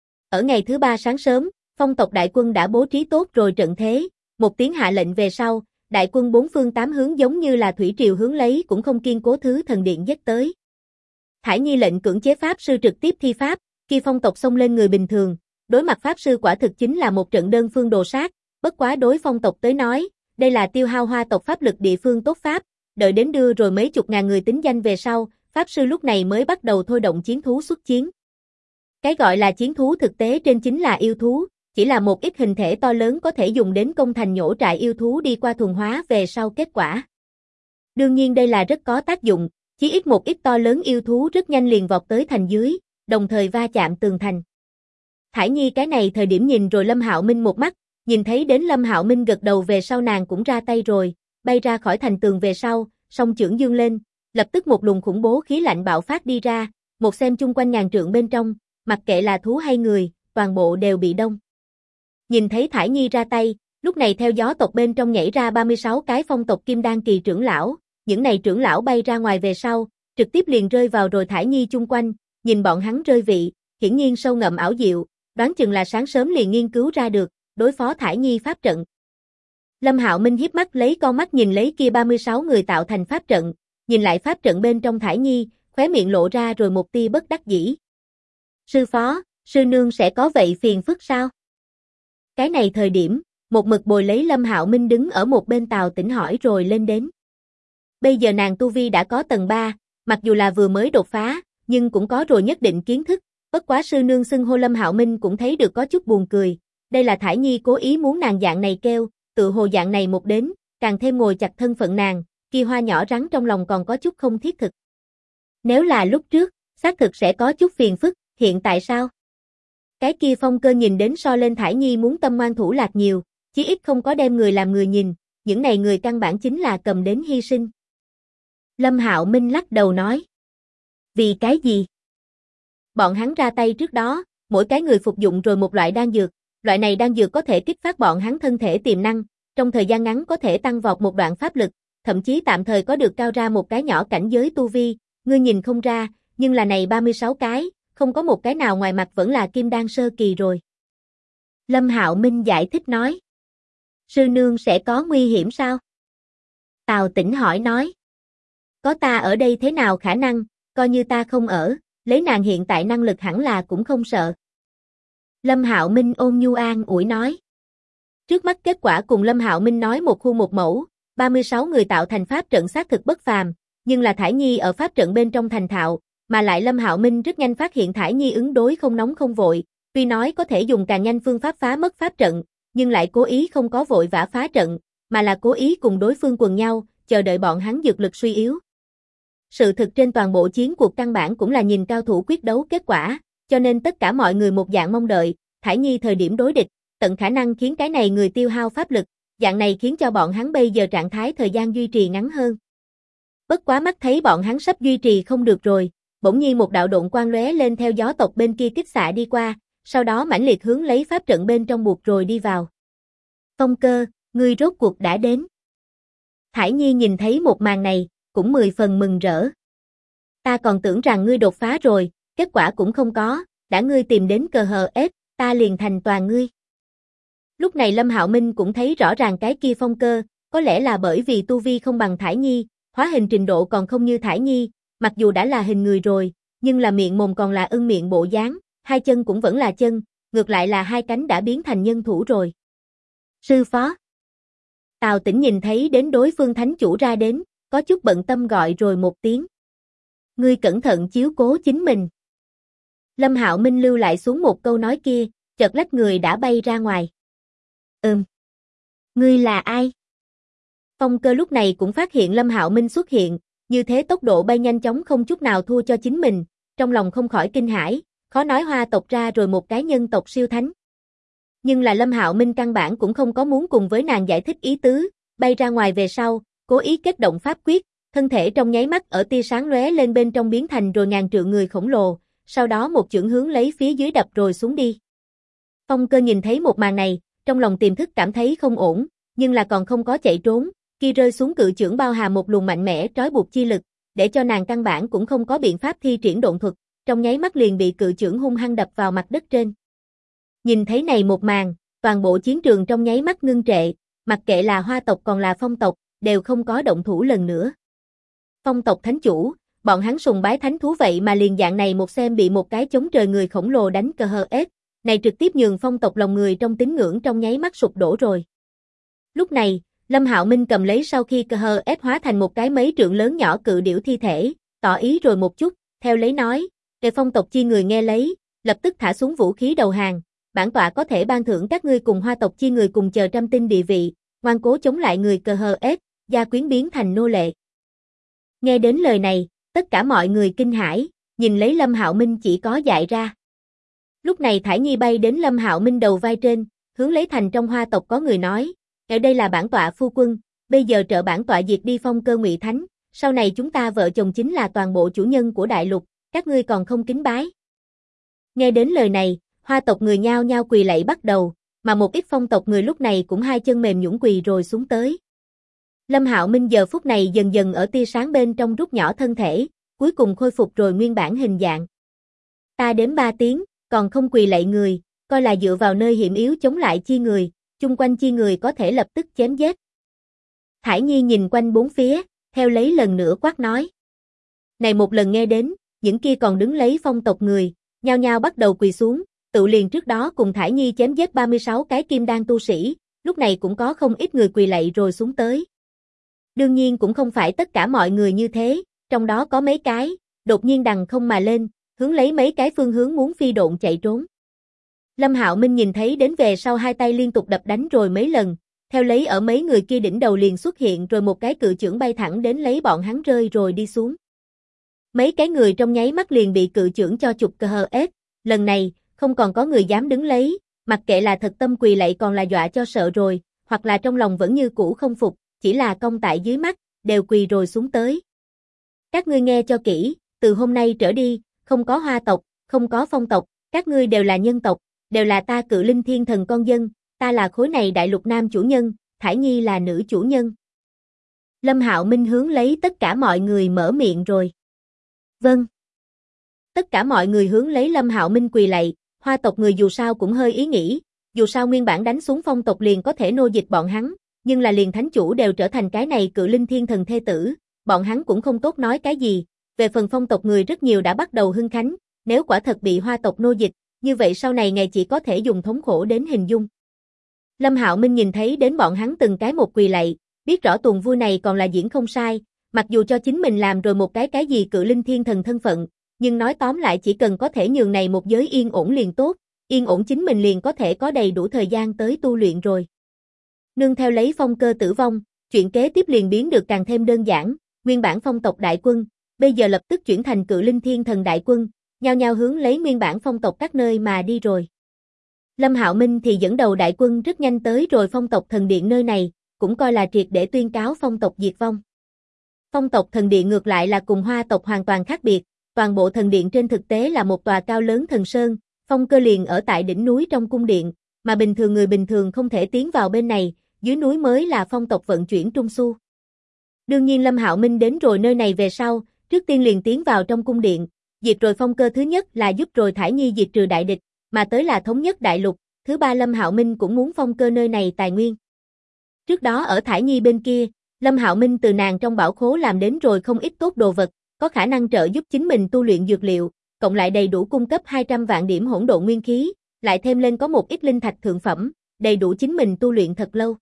Ở ngày thứ 3 sáng sớm, phong tộc đại quân đã bố trí tốt rồi trận thế, một tiếng hạ lệnh về sau, đại quân 4 phương 8 hướng giống như là thủy triều hướng lấy cũng không kiên cố thứ thần điện dắt tới. Thải Nhi lệnh cưỡng chế pháp sư trực tiếp thi pháp, khi phong tộc xông lên người bình thường, đối mặt pháp sư quả thực chính là một trận đơn phương đồ sát, bất quá đối phong tộc tới nói, đây là tiêu hao Hoa tộc pháp lực địa phương tốt pháp, đợi đến đưa rồi mấy chục ngàn người tính danh về sau, pháp sư lúc này mới bắt đầu thôi động chiến thú xuất chiến. Cái gọi là chiến thú thực tế trên chính là yêu thú, chỉ là một ít hình thể to lớn có thể dùng đến công thành nhổ trại yêu thú đi qua thuần hóa về sau kết quả. Đương nhiên đây là rất có tác dụng, chỉ ít một ít to lớn yêu thú rất nhanh liền vọt tới thành dưới, đồng thời va chạm tường thành. Thải Nhi cái này thời điểm nhìn rồi Lâm Hạo Minh một mắt, nhìn thấy đến Lâm Hạo Minh gật đầu về sau nàng cũng ra tay rồi, bay ra khỏi thành tường về sau, song chưởng dương lên, lập tức một luồng khủng bố khí lạnh bạo phát đi ra, một xem chung quanh ngàn trượng bên trong, mặc kệ là thú hay người, toàn bộ đều bị đông. Nhìn thấy Thải Nhi ra tay, lúc này theo gió tộc bên trong nhảy ra 36 cái phong tộc kim đan kỳ trưởng lão, những này trưởng lão bay ra ngoài về sau, trực tiếp liền rơi vào rồi Thải Nhi chung quanh, nhìn bọn hắn rơi vị, hiển nhiên sâu ngậm ảo diệu, đoán chừng là sáng sớm liền nghiên cứu ra được, đối phó Thải Nhi pháp trận. Lâm Hạo Minh hiếp mắt lấy con mắt nhìn lấy kia 36 người tạo thành pháp trận, nhìn lại pháp trận bên trong Thải Nhi, khóe miệng lộ ra rồi một tia bất đắc dĩ. Sư phó, sư nương sẽ có vậy phiền phức sao? Cái này thời điểm, một mực bồi lấy Lâm Hạo Minh đứng ở một bên Tào Tĩnh hỏi rồi lên đến. Bây giờ nàng tu vi đã có tầng 3, mặc dù là vừa mới đột phá, nhưng cũng có rồi nhất định kiến thức, bất quá sư nương xưng hô Lâm Hạo Minh cũng thấy được có chút buồn cười, đây là Thải Nhi cố ý muốn nàng dạng này kêu, tự hồ dạng này một đến, càng thêm ngồi chặt thân phận nàng, kia hoa nhỏ rắn trong lòng còn có chút không thiết thực. Nếu là lúc trước, xác thực sẽ có chút phiền phức, hiện tại sao? Cái kia phong cơ nhìn đến so lên Thải Nhi muốn tâm ngoan thủ lạc nhiều, chí ít không có đem người làm người nhìn, những này người căn bản chính là cầm đến hy sinh. Lâm Hạo Minh lắc đầu nói. Vì cái gì? Bọn hắn ra tay trước đó, mỗi cái người phục dụng rồi một loại đan dược, loại này đan dược có thể kích phát bọn hắn thân thể tiềm năng, trong thời gian ngắn có thể tăng vọt một đoạn pháp lực, thậm chí tạm thời có được cao ra một cái nhỏ cảnh giới tu vi, ngươi nhìn không ra, nhưng là này 36 cái, không có một cái nào ngoài mặt vẫn là kim đan sơ kỳ rồi. Lâm Hạo Minh giải thích nói. Sư nương sẽ có nguy hiểm sao? Tào Tĩnh hỏi nói. Có ta ở đây thế nào khả năng, coi như ta không ở, lấy nàng hiện tại năng lực hẳn là cũng không sợ. Lâm Hạo Minh ôn nhu an ủi nói. Trước mắt kết quả cùng Lâm Hạo Minh nói một khu một mẫu, 36 người tạo thành pháp trận xác thực bất phàm, nhưng là Thải Nhi ở pháp trận bên trong thành thạo, mà lại Lâm Hạo Minh rất nhanh phát hiện Thải Nhi ứng đối không nóng không vội, tuy nói có thể dùng càng nhanh phương pháp phá mất pháp trận, nhưng lại cố ý không có vội vã phá trận, mà là cố ý cùng đối phương quần nhau, chờ đợi bọn hắn dược lực suy yếu. Sự thực trên toàn bộ chiến cuộc căn bản cũng là nhìn cao thủ quyết đấu kết quả, cho nên tất cả mọi người một dạng mong đợi, Thải Nhi thời điểm đối địch, tận khả năng khiến cái này người tiêu hao pháp lực, dạng này khiến cho bọn hắn bây giờ trạng thái thời gian duy trì ngắn hơn. Bất quá mắt thấy bọn hắn sắp duy trì không được rồi, bỗng nhiên một đạo độn quang lóe lên theo gió tộc bên kia kích xạ đi qua, sau đó mãnh liệt hướng lấy pháp trận bên trong buộc rồi đi vào. Phong cơ, ngươi rốt cuộc đã đến. Thải Nhi nhìn thấy một màn này, cũng 10 phần mừng rỡ. Ta còn tưởng rằng ngươi đột phá rồi, kết quả cũng không có, đã ngươi tìm đến cờ hờ ép, ta liền thành toàn ngươi. Lúc này Lâm Hạo Minh cũng thấy rõ ràng cái kia Phong Cơ, có lẽ là bởi vì tu vi không bằng Thải Nhi, hóa hình trình độ còn không như Thải Nhi, mặc dù đã là hình người rồi, nhưng là miệng mồm còn là ưng miệng bộ dáng, hai chân cũng vẫn là chân, ngược lại là hai cánh đã biến thành nhân thủ rồi. Sư phó. Tào Tĩnh nhìn thấy đến đối phương thánh chủ ra đến, có chút bận tâm gọi rồi một tiếng. Ngươi cẩn thận chiếu cố chính mình. Lâm Hạo Minh lưu lại xuống một câu nói kia, chợt lách người đã bay ra ngoài. Ngươi là ai? Phong Cơ lúc này cũng phát hiện Lâm Hạo Minh xuất hiện, như thế tốc độ bay nhanh chóng không chút nào thua cho chính mình, trong lòng không khỏi kinh hãi, khó nói Hoa tộc ra rồi một cái nhân tộc siêu thánh. Nhưng là Lâm Hạo Minh căn bản cũng không có muốn cùng với nàng giải thích ý tứ, bay ra ngoài về sau, cố ý kết động pháp quyết, thân thể trong nháy mắt ở tia sáng lóe lên bên trong biến thành rồi ngàn trượng người khổng lồ, sau đó một chưởng hướng lấy phía dưới đập rồi xuống đi. Phong Cơ nhìn thấy một màn này, trong lòng tiềm thức cảm thấy không ổn, nhưng là còn không có chạy trốn, khi rơi xuống cự chưởng bao hàm một luồng mạnh mẽ trói buộc chi lực, để cho nàng căn bản cũng không có biện pháp thi triển độn thuật, trong nháy mắt liền bị cự chưởng hung hăng đập vào mặt đất trên. Nhìn thấy này một màn, toàn bộ chiến trường trong nháy mắt ngưng trệ, mặc kệ là Hoa tộc còn là Phong tộc, đều không có động thủ lần nữa. Phong tộc thánh chủ, bọn hắn sùng bái thánh thú vậy mà liền dạng này một xem bị một cái chống trời người khổng lồ đánh cờ hờ ép, này trực tiếp nhường Phong tộc lòng người trong tín ngưỡng trong nháy mắt sụp đổ rồi. Lúc này, Lâm Hạo Minh cầm lấy sau khi cờ hờ ép hóa thành một cái mấy trượng lớn nhỏ cự điểu thi thể, tỏ ý rồi một chút, theo lấy nói, để Phong tộc chi người nghe lấy, lập tức thả xuống vũ khí đầu hàng, bản tọa có thể ban thưởng các ngươi cùng Hoa tộc chi người cùng chờ trăm tinh địa vị, ngoan cố chống lại người cờ hờ ép, gia quyến biến thành nô lệ. Nghe đến lời này, tất cả mọi người kinh hãi, nhìn lấy Lâm Hạo Minh chỉ có dại ra. Lúc này Thải Nhi bay đến Lâm Hạo Minh đầu vai trên, hướng lấy thành trong Hoa tộc có người nói, ở đây là bản tọa phu quân, bây giờ trợ bản tọa diệt đi Phong Cơ Ngụy Thánh, sau này chúng ta vợ chồng chính là toàn bộ chủ nhân của đại lục, các ngươi còn không kính bái. Nghe đến lời này, Hoa tộc người nhao nhao quỳ lạy bắt đầu, mà một ít Phong tộc người lúc này cũng hai chân mềm nhũn quỳ rồi xuống tới. Lâm Hạo Minh giờ phút này dần dần ở tia sáng bên trong rút nhỏ thân thể, cuối cùng khôi phục rồi nguyên bản hình dạng. Ta đếm 3 tiếng, còn không quỳ lạy người, coi là dựa vào nơi hiểm yếu chống lại chi người, chung quanh chi người có thể lập tức chém giết. Thải Nhi nhìn quanh bốn phía, theo lấy lần nữa quát nói. Này một lần nghe đến, những kia còn đứng lấy Phong tộc người, nhao nhao bắt đầu quỳ xuống, tự liền trước đó cùng Thải Nhi chém giết 36 cái kim đan tu sĩ, lúc này cũng có không ít người quỳ lạy rồi xuống tới. Đương nhiên cũng không phải tất cả mọi người như thế, trong đó có mấy cái, đột nhiên đằng không mà lên, hướng lấy mấy cái phương hướng muốn phi độn chạy trốn. Lâm Hạo Minh nhìn thấy đến về sau hai tay liên tục đập đánh rồi mấy lần, theo lấy ở mấy người kia đỉnh đầu liền xuất hiện rồi một cái cự chưởng bay thẳng đến lấy bọn hắn rơi rồi đi xuống. Mấy cái người trong nháy mắt liền bị cự chưởng cho chụp cờ hờ ép, lần này, không còn có người dám đứng lấy, mặc kệ là thật tâm quỳ lạy còn là dọa cho sợ rồi, hoặc là trong lòng vẫn như cũ không phục, chỉ là cong tại dưới mắt, đều quỳ rồi xuống tới. Các ngươi nghe cho kỹ, từ hôm nay trở đi, không có Hoa tộc, không có Phong tộc, các ngươi đều là nhân tộc, đều là ta Cự Linh Thiên Thần con dân, ta là khối này đại lục nam chủ nhân, Thải Nhi là nữ chủ nhân. Lâm Hạo Minh hướng lấy tất cả mọi người mở miệng rồi. Vâng. Tất cả mọi người hướng lấy Lâm Hạo Minh quỳ lạy, Hoa tộc người dù sao cũng hơi ý nghĩ, dù sao nguyên bản đánh xuống Phong tộc liền có thể nô dịch bọn hắn, nhưng là liền thánh chủ đều trở thành cái này Cự Linh Thiên Thần thê tử, bọn hắn cũng không tốt nói cái gì, về phần Phong tộc người rất nhiều đã bắt đầu hưng khánh, nếu quả thật bị Hoa tộc nô dịch, như vậy sau này ngày chỉ có thể dùng thống khổ đến hình dung. Lâm Hạo Minh nhìn thấy đến bọn hắn từng cái một quỳ lạy, biết rõ tuần vui này còn là diễn không sai, mặc dù cho chính mình làm rồi một cái gì Cự Linh Thiên Thần thân phận, nhưng nói tóm lại chỉ cần có thể nhường này một giới yên ổn liền tốt, yên ổn chính mình liền có thể có đầy đủ thời gian tới tu luyện rồi. Nương theo lấy Phong Cơ tử vong, chuyện kế tiếp liền biến được càng thêm đơn giản, nguyên bản Phong tộc đại quân, bây giờ lập tức chuyển thành Cự Linh Thiên Thần đại quân, nhao nhao hướng lấy nguyên bản Phong tộc các nơi mà đi rồi. Lâm Hạo Minh thì dẫn đầu đại quân rất nhanh tới rồi Phong tộc thần điện nơi này, cũng coi là triệt để tuyên cáo Phong tộc diệt vong. Phong tộc thần điện ngược lại là cùng Hoa tộc hoàn toàn khác biệt, toàn bộ thần điện trên thực tế là một tòa cao lớn thần sơn, Phong Cơ liền ở tại đỉnh núi trong cung điện, mà bình thường người bình thường không thể tiến vào bên này, dưới núi mới là Phong tộc vận chuyển trung su. Đương nhiên Lâm Hạo Minh đến rồi nơi này về sau, trước tiên liền tiến vào trong cung điện, diệt rồi phong cơ thứ nhất là giúp rồi Thải Nhi diệt trừ đại địch, mà tới là thống nhất đại lục, thứ ba Lâm Hạo Minh cũng muốn phong cơ nơi này tài nguyên. Trước đó ở Thải Nhi bên kia, Lâm Hạo Minh từ nàng trong bảo khố làm đến rồi không ít tốt đồ vật, có khả năng trợ giúp chính mình tu luyện dược liệu, cộng lại đầy đủ cung cấp 200 vạn điểm hỗn độn nguyên khí, lại thêm lên có một ít linh thạch thượng phẩm, đầy đủ chính mình tu luyện thật lâu.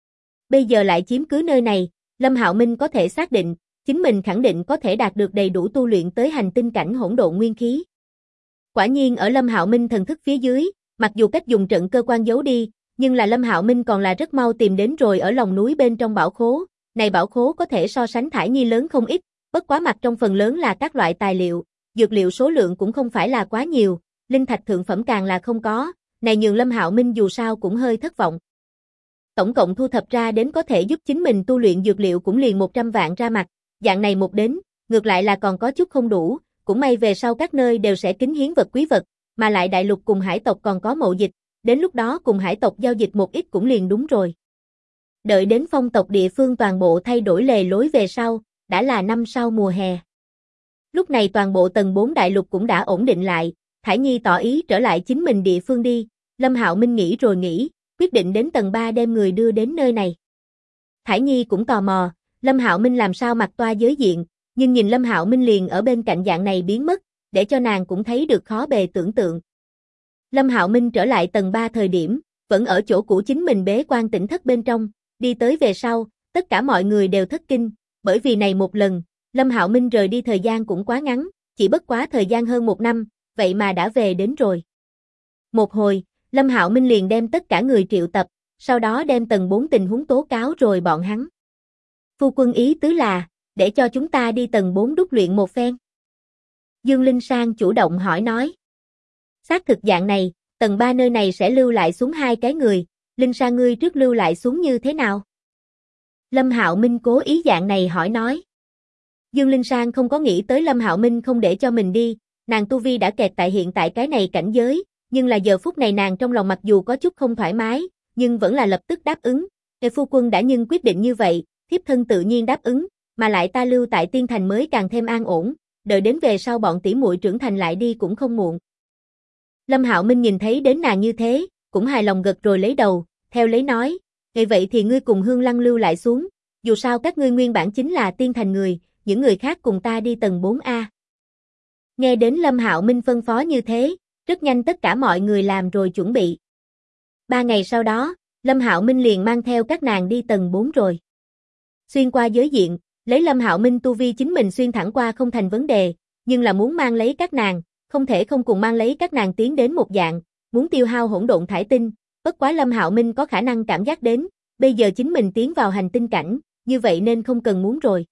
Bây giờ lại chiếm cứ nơi này, Lâm Hạo Minh có thể xác định, chính mình khẳng định có thể đạt được đầy đủ tu luyện tới hành tinh cảnh hỗn độn nguyên khí. Quả nhiên ở Lâm Hạo Minh thần thức phía dưới, mặc dù cách dùng trận cơ quan giấu đi, nhưng là Lâm Hạo Minh còn là rất mau tìm đến rồi ở lòng núi bên trong bảo khố. Này bảo khố có thể so sánh Thải Nhi lớn không ít, bất quá mặt trong phần lớn là các loại tài liệu, dược liệu số lượng cũng không phải là quá nhiều, linh thạch thượng phẩm càng là không có, này nhường Lâm Hạo Minh dù sao cũng hơi thất vọng. Tổng cộng thu thập ra đến có thể giúp chính mình tu luyện dược liệu cũng liền 100 vạn ra mặt, dạng này một đến, ngược lại là còn có chút không đủ, cũng may về sau các nơi đều sẽ kính hiến vật quý vật, mà lại đại lục cùng hải tộc còn có mậu dịch, đến lúc đó cùng hải tộc giao dịch một ít cũng liền đúng rồi. Đợi đến phong tộc địa phương toàn bộ thay đổi lề lối về sau, đã là năm sau mùa hè. Lúc này toàn bộ tầng 4 đại lục cũng đã ổn định lại, Thải Nhi tỏ ý trở lại chính mình địa phương đi, Lâm Hạo Minh nghĩ rồi nghĩ, quyết định đến tầng 3 đem người đưa đến nơi này. Thải Nhi cũng tò mò, Lâm Hạo Minh làm sao mặc toa giới diện, nhưng nhìn Lâm Hạo Minh liền ở bên cạnh dạng này biến mất, để cho nàng cũng thấy được khó bề tưởng tượng. Lâm Hạo Minh trở lại tầng 3 thời điểm, vẫn ở chỗ cũ chính mình bế quan tỉnh thất bên trong, đi tới về sau, tất cả mọi người đều thất kinh, bởi vì này một lần, Lâm Hạo Minh rời đi thời gian cũng quá ngắn, chỉ bất quá thời gian hơn 1 năm, vậy mà đã về đến rồi. Một hồi, Lâm Hạo Minh liền đem tất cả người triệu tập, sau đó đem tầng 4 tình huống tố cáo rồi bọn hắn. Phu quân ý tứ là, để cho chúng ta đi tầng 4 đúc luyện một phen. Dương Linh Sang chủ động hỏi nói. Xác thực dạng này, tầng 3 nơi này sẽ lưu lại xuống 2 cái người, Linh Sang ngươi trước lưu lại xuống như thế nào? Lâm Hạo Minh cố ý dạng này hỏi nói. Dương Linh Sang không có nghĩ tới Lâm Hạo Minh không để cho mình đi, nàng tu vi đã kẹt tại hiện tại cái này cảnh giới, nhưng là giờ phút này nàng trong lòng mặc dù có chút không thoải mái, nhưng vẫn là lập tức đáp ứng. Phu quân đã nhưng quyết định như vậy, thiếp thân tự nhiên đáp ứng, mà lại ta lưu tại Tiên Thành mới càng thêm an ổn, đợi đến về sau bọn tỷ muội trưởng thành lại đi cũng không muộn. Lâm Hạo Minh nhìn thấy đến nàng như thế, cũng hài lòng gật rồi lấy đầu, theo lấy nói, "Vậy vậy thì ngươi cùng Hương Lăng lưu lại xuống, dù sao các ngươi nguyên bản chính là Tiên Thành người, những người khác cùng ta đi tầng 4A." Nghe đến Lâm Hạo Minh phân phó như thế, rất nhanh tất cả mọi người làm rồi chuẩn bị. 3 ngày sau đó, Lâm Hạo Minh liền mang theo các nàng đi tầng 4 rồi. Xuyên qua giới diện, lấy Lâm Hạo Minh tu vi chính mình xuyên thẳng qua không thành vấn đề, nhưng là muốn mang lấy các nàng, không thể không cùng mang lấy các nàng tiến đến một dạng, muốn tiêu hao hỗn độn thải tinh, bất quá Lâm Hạo Minh có khả năng cảm giác đến, bây giờ chính mình tiến vào hành tinh cảnh, như vậy nên không cần muốn rồi.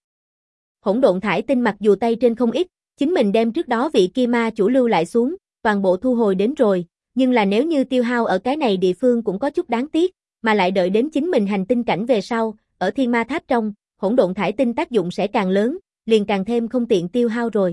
Hỗn độn thải tinh mặc dù tay trên không ít, chính mình đem trước đó vị kia ma chủ lưu lại xuống, toàn bộ thu hồi đến rồi, nhưng là nếu như tiêu hao ở cái này địa phương cũng có chút đáng tiếc, mà lại đợi đến chính mình hành tinh cảnh về sau, ở Thiên Ma Tháp trong, hỗn độn thải tinh tác dụng sẽ càng lớn, liền càng thêm không tiện tiêu hao rồi.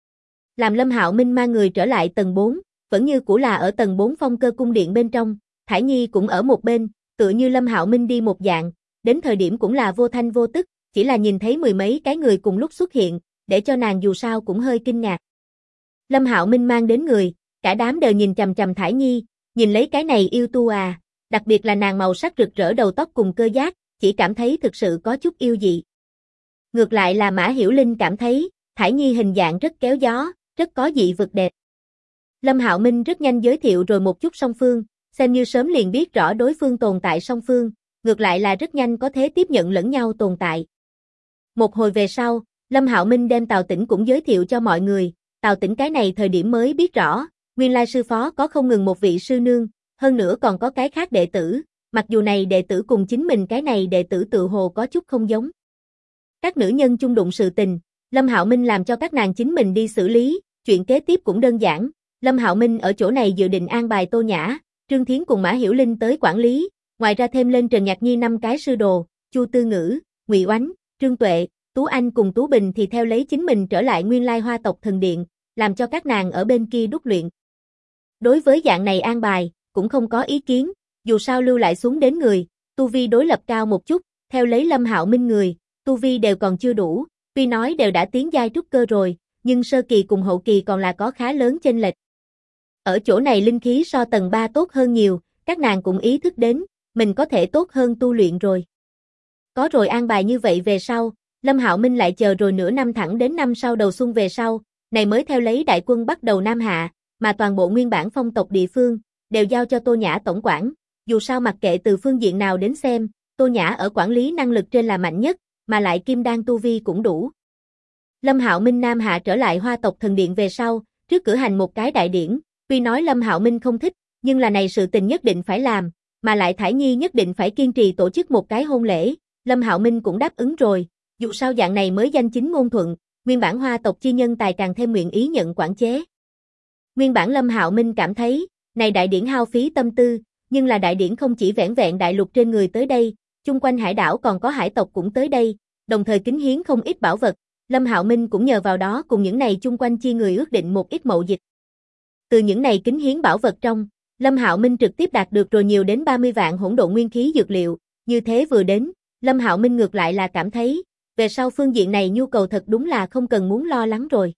Làm Lâm Hạo Minh mang người trở lại tầng 4, vẫn như cũ là ở tầng 4 phong cơ cung điện bên trong, Thải Nhi cũng ở một bên, tựa như Lâm Hạo Minh đi một dạng, đến thời điểm cũng là vô thanh vô tức, chỉ là nhìn thấy mười mấy cái người cùng lúc xuất hiện, để cho nàng dù sao cũng hơi kinh ngạc. Lâm Hạo Minh mang đến người, cả đám đều nhìn chằm chằm Thải Nhi, nhìn lấy cái này yêu tu à, đặc biệt là nàng màu sắc rực rỡ đầu tóc cùng cơ giác, chỉ cảm thấy thực sự có chút yêu dị. Ngược lại là Mã Hiểu Linh cảm thấy, Thải Nhi hình dạng rất kéo gió, rất có dị vực đẹp. Lâm Hạo Minh rất nhanh giới thiệu rồi một chút song phương, xem như sớm liền biết rõ đối phương tồn tại song phương, ngược lại là rất nhanh có thể tiếp nhận lẫn nhau tồn tại. Một hồi về sau, Lâm Hạo Minh đem Tào Tĩnh cũng giới thiệu cho mọi người, Tào Tĩnh cái này thời điểm mới biết rõ, nguyên lai sư phó có không ngừng một vị sư nương, hơn nữa còn có cái khác đệ tử, mặc dù này đệ tử cùng chính mình cái này đệ tử tự hồ có chút không giống. Các nữ nhân chung đụng sự tình, Lâm Hạo Minh làm cho các nàng chính mình đi xử lý, chuyện kế tiếp cũng đơn giản, Lâm Hạo Minh ở chỗ này dự định an bài Tô Nhã, Trương Thiến cùng Mã Hiểu Linh tới quản lý, ngoài ra thêm lên Trần Nhạc Nhi 5 cái sư đồ, Chu Tư Ngữ, Ngụy Oánh, Trương Tuệ, Tú Anh cùng Tú Bình thì theo lấy chính mình trở lại nguyên lai Hoa tộc thần điện, làm cho các nàng ở bên kia đúc luyện. Đối với dạng này an bài, cũng không có ý kiến, dù sao lưu lại xuống đến người, tu vi đối lập cao một chút, theo lấy Lâm Hạo Minh người, tu vi đều còn chưa đủ, tuy nói đều đã tiến giai trúc cơ rồi, nhưng sơ kỳ cùng hậu kỳ còn là có khá lớn chênh lệch. Ở chỗ này linh khí so tầng 3 tốt hơn nhiều, các nàng cũng ý thức đến, mình có thể tốt hơn tu luyện rồi. Có rồi an bài như vậy về sau, Lâm Hạo Minh lại chờ rồi nửa năm thẳng đến năm sau đầu xuân về sau, này mới theo lấy đại quân bắt đầu Nam Hạ, mà toàn bộ nguyên bản phong tộc địa phương, đều giao cho Tô Nhã tổng quản. Dù sao mặc kệ từ phương diện nào đến xem, Tô Nhã ở quản lý năng lực trên là mạnh nhất, mà lại kim đan tu vi cũng đủ. Lâm Hạo Minh Nam Hạ trở lại Hoa tộc thần điện về sau, trước cử hành một cái đại điển, tuy nói Lâm Hạo Minh không thích, nhưng là này sự tình nhất định phải làm, mà lại Thải Nhi nhất định phải kiên trì tổ chức một cái hôn lễ, Lâm Hạo Minh cũng đáp ứng rồi, dù sao dạng này mới danh chính ngôn thuận, nguyên bản Hoa tộc chi nhân tài càng thêm nguyện ý nhận quản chế. Nguyên bản Lâm Hạo Minh cảm thấy, này đại điển hao phí tâm tư, nhưng là đại điển không chỉ vẻn vẹn đại lục trên người tới đây, chung quanh hải đảo còn có hải tộc cũng tới đây, đồng thời kính hiến không ít bảo vật, Lâm Hạo Minh cũng nhờ vào đó cùng những này chung quanh chi người ước định một ít mậu dịch. Từ những này kính hiến bảo vật trong, Lâm Hạo Minh trực tiếp đạt được rồi nhiều đến 30 vạn hỗn độn nguyên khí dược liệu, như thế vừa đến, Lâm Hạo Minh ngược lại là cảm thấy, về sau phương diện này nhu cầu thật đúng là không cần muốn lo lắng rồi.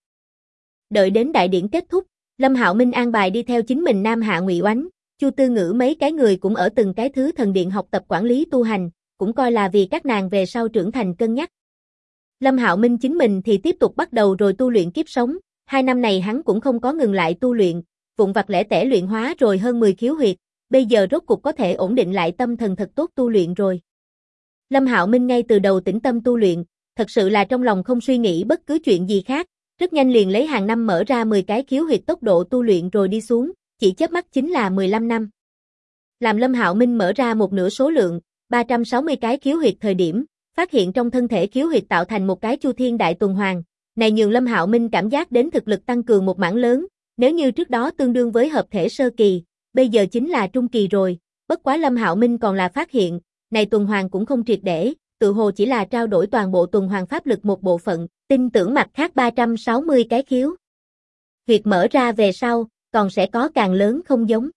Đợi đến đại điển kết thúc, Lâm Hạo Minh an bài đi theo chính mình Nam Hạ Ngụy Oánh, Chu Tư Ngữ mấy cái người cũng ở từng cái thứ thần điện học tập quản lý tu hành, cũng coi là vì các nàng về sau trưởng thành cân nhắc. Lâm Hạo Minh chính mình thì tiếp tục bắt đầu rồi tu luyện kiếp sống, 2 năm này hắn cũng không có ngừng lại tu luyện, vụn vặt lẻ tẻ luyện hóa rồi hơn 10 khiếu huyệt, bây giờ rốt cục có thể ổn định lại tâm thần thật tốt tu luyện rồi. Lâm Hạo Minh ngay từ đầu tĩnh tâm tu luyện, thật sự là trong lòng không suy nghĩ bất cứ chuyện gì khác, rất nhanh liền lấy hàng năm mở ra 10 cái khiếu huyệt tốc độ tu luyện rồi đi xuống, chỉ chớp mắt chính là 15 năm. Làm Lâm Hạo Minh mở ra một nửa số lượng, 360 cái khiếu huyệt thời điểm, phát hiện trong thân thể khiếu huyệt tạo thành một cái chu thiên đại tuần hoàn, này nhường Lâm Hạo Minh cảm giác đến thực lực tăng cường một mảng lớn, nếu như trước đó tương đương với hợp thể sơ kỳ, bây giờ chính là trung kỳ rồi, bất quá Lâm Hạo Minh còn là phát hiện, này tuần hoàn cũng không triệt để, tự hồ chỉ là trao đổi toàn bộ tuần hoàn pháp lực một bộ phận, tin tưởng mặt khác 360 cái khiếu huyệt mở ra về sau, còn sẽ có càng lớn không giống.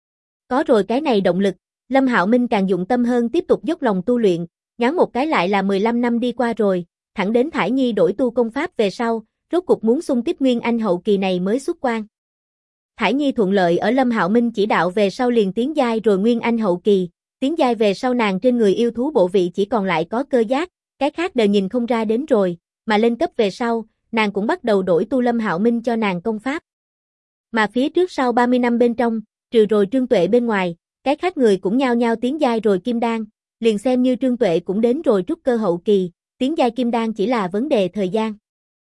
Có rồi cái này động lực, Lâm Hạo Minh càng dụng tâm hơn tiếp tục dốc lòng tu luyện, nhoáng một cái lại là 15 năm đi qua rồi, thẳng đến Thải Nhi đổi tu công pháp về sau, rốt cục muốn xung kích Nguyên Anh hậu kỳ này mới xuất quan. Thải Nhi thuận lợi ở Lâm Hạo Minh chỉ đạo về sau liền tiến giai rồi Nguyên Anh hậu kỳ, tiến giai về sau nàng trên người yêu thú bộ vị chỉ còn lại có cơ giác, cái khác đều nhìn không ra đến rồi, mà lên cấp về sau, nàng cũng bắt đầu đổi tu Lâm Hạo Minh cho nàng công pháp. Mà phía trước sau 30 năm bên trong, trừ rồi Trương Tuệ bên ngoài, cái khác người cũng nhao nhao tiến giai rồi kim đan, liền xem như Trương Tuệ cũng đến rồi trúc cơ hậu kỳ, tiến giai kim đan chỉ là vấn đề thời gian.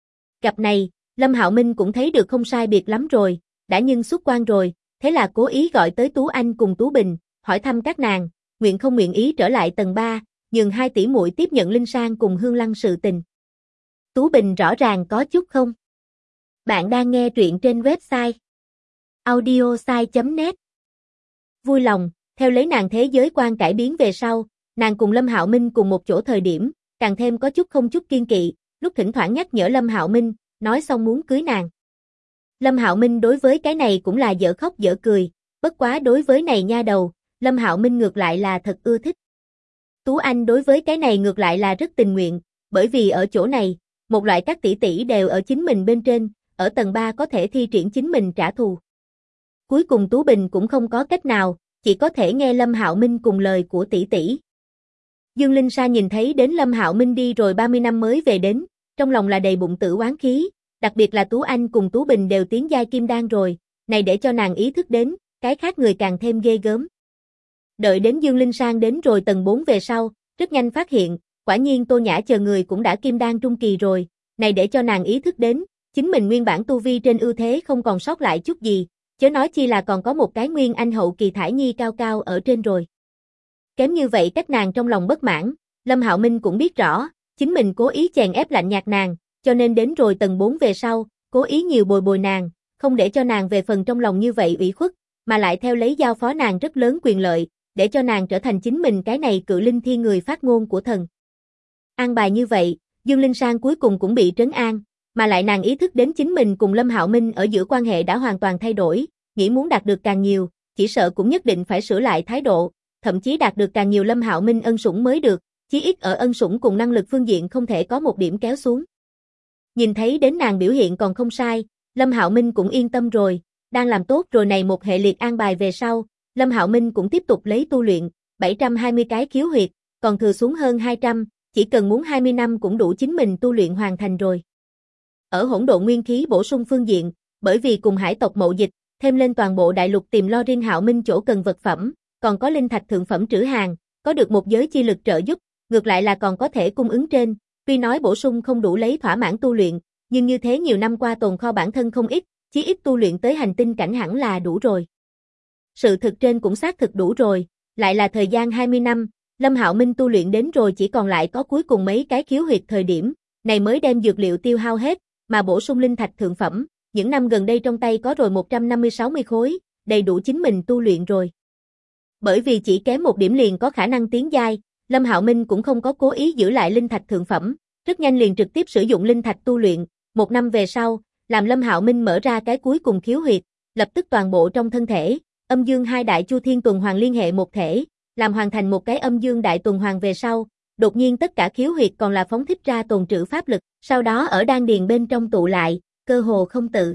Gặp này, Lâm Hạo Minh cũng thấy được không sai biệt lắm rồi, đã nhưng xuất quan rồi, thế là cố ý gọi tới Tú Anh cùng Tú Bình, hỏi thăm các nàng, nguyện không nguyện ý trở lại tầng 3, nhường 2 tỷ muội tiếp nhận Linh Sang cùng Hương Lăng sự tình. Tú Bình rõ ràng có chút không. Bạn đang nghe truyện trên website audiosai.net. Vui lòng, theo lấy nàng thế giới quan cải biến về sau, nàng cùng Lâm Hạo Minh cùng một chỗ thời điểm, càng thêm có chút không chút kiên kỵ, lúc thỉnh thoảng nhắc nhở Lâm Hạo Minh, nói xong muốn cưới nàng. Lâm Hạo Minh đối với cái này cũng là dở khóc dở cười, bất quá đối với này nha đầu, Lâm Hạo Minh ngược lại là thật ưa thích. Tú Anh đối với cái này ngược lại là rất tình nguyện, bởi vì ở chỗ này, một loại các tỷ tỷ đều ở chính mình bên trên, ở tầng 3 có thể thi triển chính mình trả thù. Cuối cùng Tú Bình cũng không có cách nào, chỉ có thể nghe Lâm Hạo Minh cùng lời của tỷ tỷ. Dương Linh Sa nhìn thấy đến Lâm Hạo Minh đi rồi 30 năm mới về đến, trong lòng là đầy bụng tử oán khí, đặc biệt là Tú Anh cùng Tú Bình đều tiến giai kim đan rồi, này để cho nàng ý thức đến, cái khác người càng thêm ghê gớm. Đợi đến Dương Linh Sang đến rồi tầng 4 về sau, rất nhanh phát hiện, quả nhiên Tô Nhã chờ người cũng đã kim đan trung kỳ rồi, này để cho nàng ý thức đến, chính mình nguyên bản tu vi trên ưu thế không còn sót lại chút gì, chớ nói chi là còn có một cái Nguyên Anh hậu kỳ Thải Nhi cao cao ở trên rồi. Kém như vậy cách nàng trong lòng bất mãn, Lâm Hạo Minh cũng biết rõ, chính mình cố ý chèn ép lạnh nhạt nàng, cho nên đến rồi tầng 4 về sau, cố ý nhiều bồi bồi nàng, không để cho nàng về phần trong lòng như vậy ủy khuất, mà lại theo lấy giao phó nàng rất lớn quyền lợi, để cho nàng trở thành chính mình cái này cự linh thiên người phát ngôn của thần. An bài như vậy, Dương Linh Sang cuối cùng cũng bị trấn an, mà lại nàng ý thức đến chính mình cùng Lâm Hạo Minh ở giữa quan hệ đã hoàn toàn thay đổi, nghĩ muốn đạt được càng nhiều, chỉ sợ cũng nhất định phải sửa lại thái độ, thậm chí đạt được càng nhiều Lâm Hạo Minh ân sủng mới được, chí ít ở ân sủng cùng năng lực phương diện không thể có một điểm kéo xuống. Nhìn thấy đến nàng biểu hiện còn không sai, Lâm Hạo Minh cũng yên tâm rồi, đang làm tốt rồi này một hệ liệt an bài về sau, Lâm Hạo Minh cũng tiếp tục lấy tu luyện, 720 cái khiếu huyệt, còn thừa xuống hơn 200, chỉ cần muốn 20 năm cũng đủ chính mình tu luyện hoàn thành rồi. Ở hỗn độn nguyên khí bổ sung phương diện, bởi vì cùng hải tộc mậu dịch, thêm lên toàn bộ đại lục tìm lo riêng Hạo Minh chỗ cần vật phẩm, còn có linh thạch thượng phẩm trữ hàng, có được một giới chi lực trợ giúp, ngược lại là còn có thể cung ứng trên, tuy nói bổ sung không đủ lấy thỏa mãn tu luyện, nhưng như thế nhiều năm qua tồn kho bản thân không ít, chí ít tu luyện tới hành tinh cảnh hẳn là đủ rồi. Sự thực trên cũng xác thực đủ rồi, lại là thời gian 20 năm, Lâm Hạo Minh tu luyện đến rồi chỉ còn lại có cuối cùng mấy cái khiếu huyệt thời điểm, này mới đem dược liệu tiêu hao hết, mà bổ sung linh thạch thượng phẩm, những năm gần đây trong tay có rồi 150-60 khối, đầy đủ chính mình tu luyện rồi. Bởi vì chỉ kém một điểm liền có khả năng tiến giai, Lâm Hạo Minh cũng không có cố ý giữ lại linh thạch thượng phẩm, rất nhanh liền trực tiếp sử dụng linh thạch tu luyện, một năm về sau, làm Lâm Hạo Minh mở ra cái cuối cùng khiếu huyệt, lập tức toàn bộ trong thân thể, âm dương hai đại chu thiên tuần hoàn liên hệ một thể, làm hoàn thành một cái âm dương đại tuần hoàn về sau, đột nhiên tất cả khiếu huyệt còn là phóng thích ra tồn trữ pháp lực, sau đó ở đan điền bên trong tụ lại, cơ hồ không tự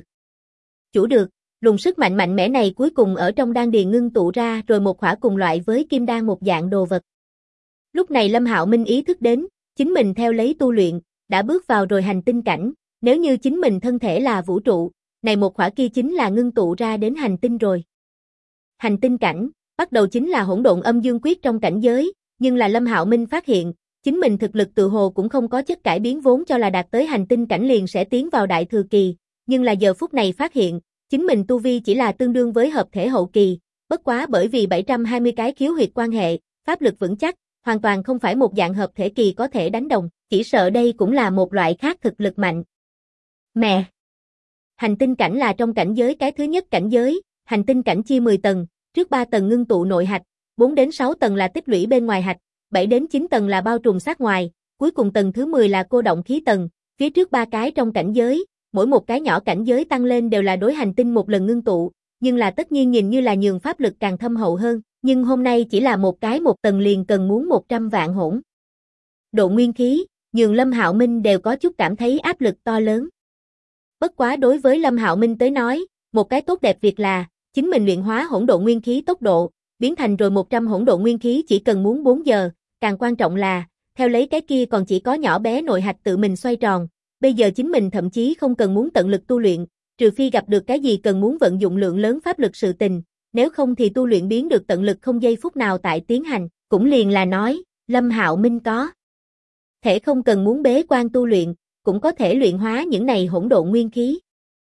chủ được, luồng sức mạnh mạnh mẽ này cuối cùng ở trong đan điền ngưng tụ ra rồi một khỏa cùng loại với kim đan một dạng đồ vật. Lúc này Lâm Hạo Minh ý thức đến, chính mình theo lấy tu luyện, đã bước vào rồi hành tinh cảnh, nếu như chính mình thân thể là vũ trụ, này một khỏa kia chính là ngưng tụ ra đến hành tinh rồi. Hành tinh cảnh, bắt đầu chính là hỗn độn âm dương quyết trong cảnh giới, nhưng là Lâm Hạo Minh phát hiện, chính mình thực lực tự hồ cũng không có chất cải biến vốn cho là đạt tới hành tinh cảnh liền sẽ tiến vào đại thừa kỳ, nhưng là giờ phút này phát hiện, chính mình tu vi chỉ là tương đương với hợp thể hậu kỳ, bất quá bởi vì 720 cái khiếu huyệt quan hệ, pháp lực vững chắc, hoàn toàn không phải một dạng hợp thể kỳ có thể đánh đồng, chỉ sợ đây cũng là một loại khác thực lực mạnh. Mẹ! Hành tinh cảnh là trong cảnh giới cái thứ nhất cảnh giới, hành tinh cảnh chia 10 tầng, trước 3 tầng ngưng tụ nội hạch, 4 đến 6 tầng là tích lũy bên ngoài hạch, 7 đến 9 tầng là bao trùm sát ngoài, cuối cùng tầng thứ 10 là cô động khí tầng, phía trước 3 cái trong cảnh giới, mỗi một cái nhỏ cảnh giới tăng lên đều là đối hành tinh một lần ngưng tụ, nhưng là tất nhiên nhìn như là nhường pháp lực càng thâm hậu hơn, nhưng hôm nay chỉ là một cái một tầng liền cần muốn 100 vạn hỗn độ nguyên khí, nhường Lâm Hạo Minh đều có chút cảm thấy áp lực to lớn. Bất quá đối với Lâm Hạo Minh tới nói, một cái tốt đẹp việc là, chính mình luyện hóa hỗn độ nguyên khí tốc độ, biến thành rồi 100 hỗn độ nguyên khí chỉ cần muốn 4 giờ, càng quan trọng là, theo lấy cái kia còn chỉ có nhỏ bé nội hạch tự mình xoay tròn, bây giờ chính mình thậm chí không cần muốn tận lực tu luyện, trừ phi gặp được cái gì cần muốn vận dụng lượng lớn pháp lực sự tình, nếu không thì tu luyện biến được tận lực không giây phút nào tại tiến hành, cũng liền là nói, Lâm Hạo Minh có thể không cần muốn bế quan tu luyện, cũng có thể luyện hóa những này hỗn độn nguyên khí.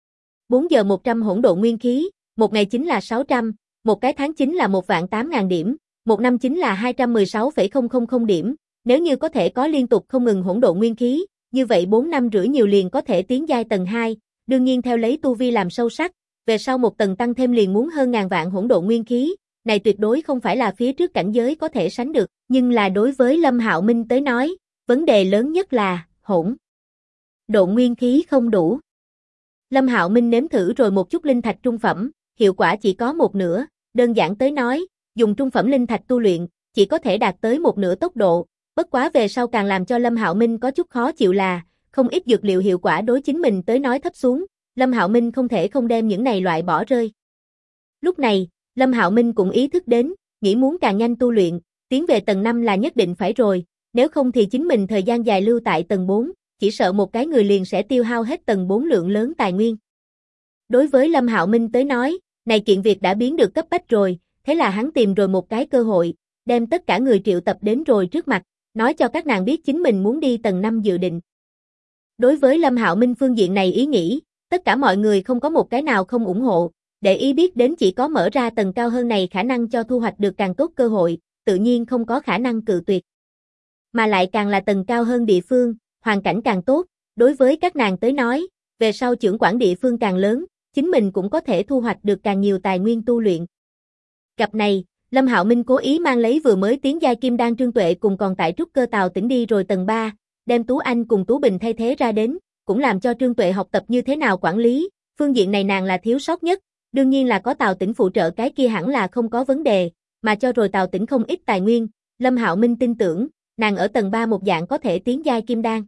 4 giờ 100 hỗn độn nguyên khí, một ngày chính là 600, một cái tháng chính là 1.800.000 điểm, một năm chính là 216,000 điểm, nếu như có thể có liên tục không ngừng hỗn độn nguyên khí, như vậy 4 năm rưỡi nhiều liền có thể tiến giai tầng 2, đương nhiên theo lấy tu vi làm sâu sắc, về sau một tầng tăng thêm liền muốn hơn ngàn vạn hỗn độn nguyên khí, này tuyệt đối không phải là phía trước cảnh giới có thể sánh được, nhưng là đối với Lâm Hạo Minh tới nói, vấn đề lớn nhất là hỗn độn nguyên khí không đủ. Lâm Hạo Minh nếm thử rồi một chút linh thạch trung phẩm, hiệu quả chỉ có một nửa, đơn giản tới nói, dùng trung phẩm linh thạch tu luyện, chỉ có thể đạt tới một nửa tốc độ, bất quá về sau càng làm cho Lâm Hạo Minh có chút khó chịu là, không ít dược liệu hiệu quả đối chính mình tới nói thấp xuống, Lâm Hạo Minh không thể không đem những này loại bỏ rơi. Lúc này, Lâm Hạo Minh cũng ý thức đến, nghĩ muốn càng nhanh tu luyện, tiến về tầng 5 là nhất định phải rồi, nếu không thì chính mình thời gian dài lưu tại tầng 4, chỉ sợ một cái người liền sẽ tiêu hao hết tầng 4 lượng lớn tài nguyên. Đối với Lâm Hạo Minh tới nói, này kiện việc đã biến được cấp bách rồi, thế là hắn tìm rồi một cái cơ hội, đem tất cả người triệu tập đến rồi trước mặt, nói cho các nàng biết chính mình muốn đi tầng 5 dự định. Đối với Lâm Hạo Minh phương diện này ý nghĩ, tất cả mọi người không có một cái nào không ủng hộ, để ý biết đến chỉ có mở ra tầng cao hơn này khả năng cho thu hoạch được càng tốt cơ hội, tự nhiên không có khả năng cự tuyệt. Mà lại càng là tầng cao hơn địa phương, hoàn cảnh càng tốt, đối với các nàng tới nói, về sau chưởng quản địa phương càng lớn, chính mình cũng có thể thu hoạch được càng nhiều tài nguyên tu luyện. Cặp này, Lâm Hạo Minh cố ý mang lấy vừa mới tiến giai kim đan Trương Tuệ cùng còn tại trúc cơ Tào Tĩnh đi rồi tầng 3, đem Tú Anh cùng Tú Bình thay thế ra đến, cũng làm cho Trương Tuệ học tập như thế nào quản lý, phương diện này nàng là thiếu sót nhất, đương nhiên là có Tào Tĩnh phụ trợ cái kia hẳn là không có vấn đề, mà cho rồi Tào Tĩnh không ít tài nguyên, Lâm Hạo Minh tin tưởng, nàng ở tầng 3 một dạng có thể tiến giai kim đan.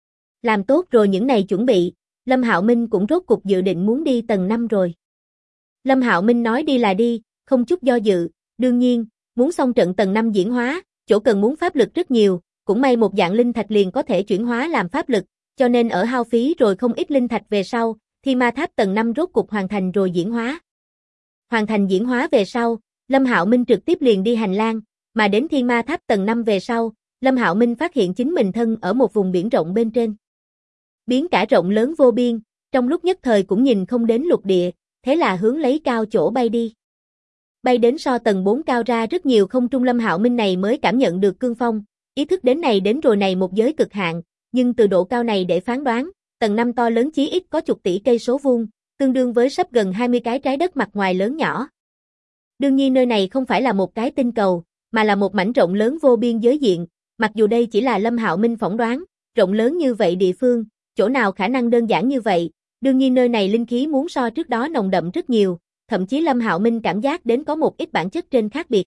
Làm tốt rồi những này chuẩn bị, Lâm Hạo Minh cũng rốt cục dự định muốn đi tầng 5 rồi. Lâm Hạo Minh nói đi là đi, không chút do dự, đương nhiên, muốn xong trận tầng 5 diễn hóa, chỗ cần muốn pháp lực rất nhiều, cũng may một dạng linh thạch liền có thể chuyển hóa làm pháp lực, cho nên ở hao phí rồi không ít linh thạch về sau, Thiên Ma Tháp tầng 5 rốt cục hoàn thành rồi diễn hóa. Hoàn thành diễn hóa về sau, Lâm Hạo Minh trực tiếp liền đi hành lang, mà đến Thiên Ma Tháp tầng 5 về sau, Lâm Hạo Minh phát hiện chính mình thân ở một vùng biển rộng bên trên. Biển cả rộng lớn vô biên, trong lúc nhất thời cũng nhìn không đến lục địa, thế là hướng lấy cao chỗ bay đi. Bay đến so tầng 4 cao ra rất nhiều không trung, Lâm Hạo Minh này mới cảm nhận được cương phong, ý thức đến này đến rồi này một giới cực hạn, nhưng từ độ cao này để phán đoán, tầng 5 to lớn chí ít có chục tỷ cây số vuông, tương đương với sắp gần 20 cái trái đất mặt ngoài lớn nhỏ. Đương nhiên nơi này không phải là một cái tinh cầu, mà là một mảnh rộng lớn vô biên giới diện, mặc dù đây chỉ là Lâm Hạo Minh phỏng đoán, rộng lớn như vậy địa phương, chỗ nào khả năng đơn giản như vậy, đương nhiên nơi này linh khí muốn so trước đó nồng đậm rất nhiều, thậm chí Lâm Hạo Minh cảm giác đến có một ít bản chất trên khác biệt.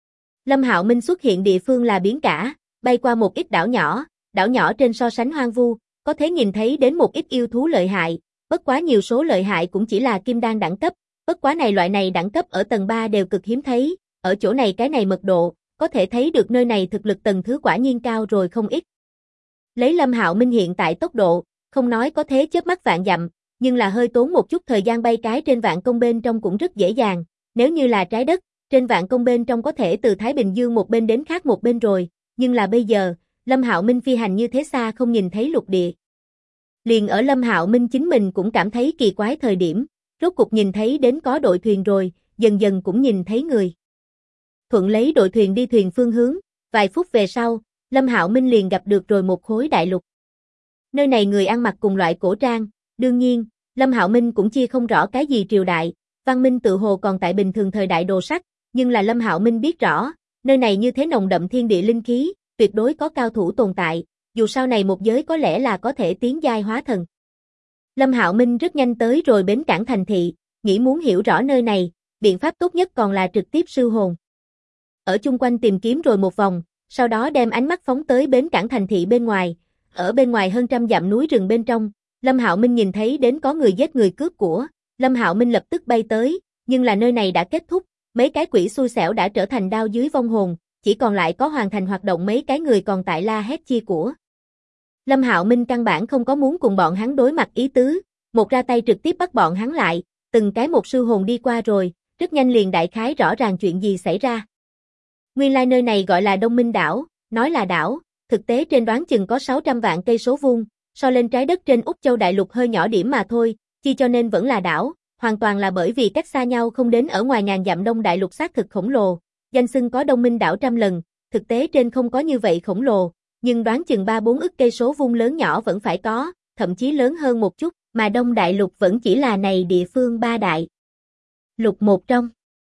Lâm Hạo Minh xuất hiện địa phương là biển cả, bay qua một ít đảo nhỏ trên so sánh hoang vu, có thể nhìn thấy đến một ít yêu thú lợi hại, bất quá nhiều số lợi hại cũng chỉ là kim đan đẳng cấp, bất quá loại này đẳng cấp ở tầng 3 đều cực hiếm thấy, ở chỗ này cái này mật độ, có thể thấy được nơi này thực lực tầng thứ quả nhiên cao rồi không ít. Lấy Lâm Hạo Minh hiện tại tốc độ, không nói có thế chớp mắt vạn dặm, nhưng là hơi tốn một chút thời gian bay cái trên vạn công bên trong cũng rất dễ dàng, nếu như là trái đất, trên vạn công bên trong có thể từ Thái Bình Dương một bên đến khác một bên rồi, nhưng là bây giờ, Lâm Hạo Minh phi hành như thế xa không nhìn thấy lục địa. Liền ở Lâm Hạo Minh chính mình cũng cảm thấy kỳ quái thời điểm, rốt cục nhìn thấy đến có đội thuyền rồi, dần dần cũng nhìn thấy người. Thuận lấy đội thuyền đi thuyền phương hướng, vài phút về sau, Lâm Hạo Minh liền gặp được rồi một khối đại lục. Nơi này người ăn mặc cùng loại cổ trang, đương nhiên, Lâm Hạo Minh cũng chia không rõ cái gì triều đại, văn minh tự hồ còn tại bình thường thời đại đồ sắt, nhưng là Lâm Hạo Minh biết rõ, nơi này như thế nồng đậm thiên địa linh khí, tuyệt đối có cao thủ tồn tại, dù sau này một giới có lẽ là có thể tiến giai hóa thần. Lâm Hạo Minh rất nhanh tới rồi bến cảng thành thị, nghĩ muốn hiểu rõ nơi này, biện pháp tốt nhất còn là trực tiếp siêu hồn. Ở chung quanh tìm kiếm rồi một vòng, sau đó đem ánh mắt phóng tới bến cảng thành thị bên ngoài, ở bên ngoài hơn trăm dặm núi rừng bên trong, Lâm Hạo Minh nhìn thấy đến có người giết người cướp của, Lâm Hạo Minh lập tức bay tới, nhưng là nơi này đã kết thúc, mấy cái quỷ xui xẻo đã trở thành đao dưới vong hồn, chỉ còn lại có hoàn thành hoạt động mấy cái người còn tại la hét chia của. Lâm Hạo Minh căn bản không có muốn cùng bọn hắn đối mặt ý tứ, một ra tay trực tiếp bắt bọn hắn lại, từng cái một sư hồn đi qua rồi, rất nhanh liền đại khái rõ ràng chuyện gì xảy ra. Nguyên lai nơi này gọi là Đông Minh đảo, nói là đảo, thực tế trên đoán chừng có 600 vạn cây số vuông, so lên trái đất trên Úc Châu đại lục hơi nhỏ điểm mà thôi, chi cho nên vẫn là đảo, hoàn toàn là bởi vì cách xa nhau không đến ở ngoài ngàn dặm Đông đại lục xác thực khổng lồ, danh xưng có Đông Minh đảo trăm lần, thực tế trên không có như vậy khổng lồ, nhưng đoán chừng 3-4 ức cây số vuông lớn nhỏ vẫn phải có, thậm chí lớn hơn một chút, mà Đông đại lục vẫn chỉ là này địa phương ba đại lục một trong.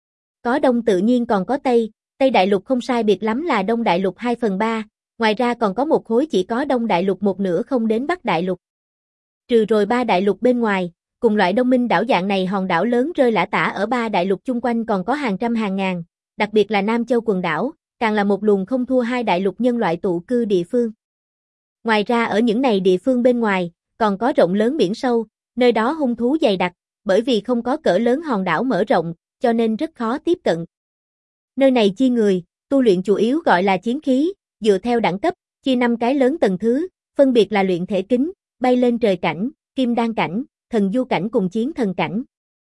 Có Đông tự nhiên còn có Tây, Tây đại lục không sai biệt lắm là Đông đại lục 2/3, ngoài ra còn có một khối chỉ có Đông đại lục một nửa không đến Bắc đại lục. Trừ rồi ba đại lục bên ngoài, cùng loại Đông Minh đảo dạng này hòn đảo lớn rơi lả tả ở ba đại lục chung quanh còn có hàng trăm hàng ngàn, đặc biệt là Nam Châu quần đảo, càng là một luồng không thua hai đại lục nhân loại tụ cư địa phương. Ngoài ra ở những này địa phương bên ngoài, còn có rộng lớn biển sâu, nơi đó hung thú dày đặc, bởi vì không có cỡ lớn hòn đảo mở rộng, cho nên rất khó tiếp cận. Nơi này chia người, tu luyện chủ yếu gọi là chiến khí, dựa theo đẳng cấp, chia 5 cái lớn tầng thứ, phân biệt là luyện thể kính, bay lên trời cảnh, kim đan cảnh, thần du cảnh cùng chiến thần cảnh.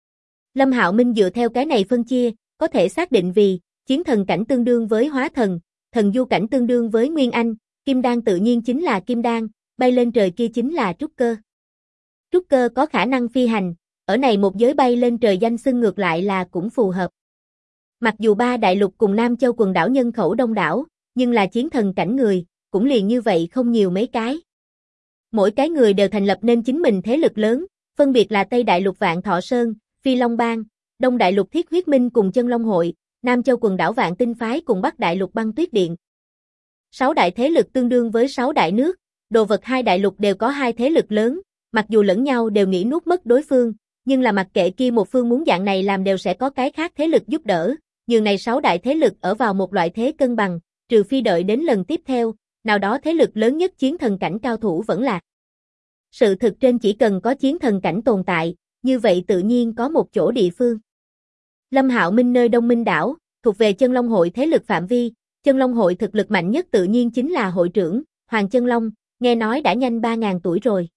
Lâm Hạo Minh dựa theo cái này phân chia, có thể xác định vì chiến thần cảnh tương đương với hóa thần, thần du cảnh tương đương với nguyên anh, kim đan tự nhiên chính là kim đan, bay lên trời kia chính là trúc cơ. Trúc cơ có khả năng phi hành, ở này một giới bay lên trời danh xưng ngược lại là cũng phù hợp. Mặc dù ba đại lục cùng Nam Châu quần đảo nhân khẩu đông đảo, nhưng là chiến thần cảnh người, cũng liền như vậy không nhiều mấy cái. Mỗi cái người đều thành lập nên chính mình thế lực lớn, phân biệt là Tây đại lục Vạn Thọ Sơn, Phi Long Bang, Đông đại lục Thiết Huyết Minh cùng Chân Long Hội, Nam Châu quần đảo Vạn Tinh Phái cùng Bắc đại lục Băng Tuyết Điện. 6 đại thế lực tương đương với 6 đại nước, đồ vật hai đại lục đều có hai thế lực lớn, mặc dù lẫn nhau đều nghĩ nuốt mất đối phương, nhưng là mặc kệ kia một phương muốn dạng này làm đều sẽ có cái khác thế lực giúp đỡ, nhường này 6 đại thế lực ở vào một loại thế cân bằng, trừ phi đợi đến lần tiếp theo, nào đó thế lực lớn nhất chiến thần cảnh cao thủ vẫn là. Sự thực trên chỉ cần có chiến thần cảnh tồn tại, như vậy tự nhiên có một chỗ địa phương. Lâm Hạo Minh nơi Đông Minh đảo, thuộc về Chân Long hội thế lực phạm vi, Chân Long hội thực lực mạnh nhất tự nhiên chính là hội trưởng, Hoàng Chân Long, nghe nói đã nhanh 3.000 tuổi rồi.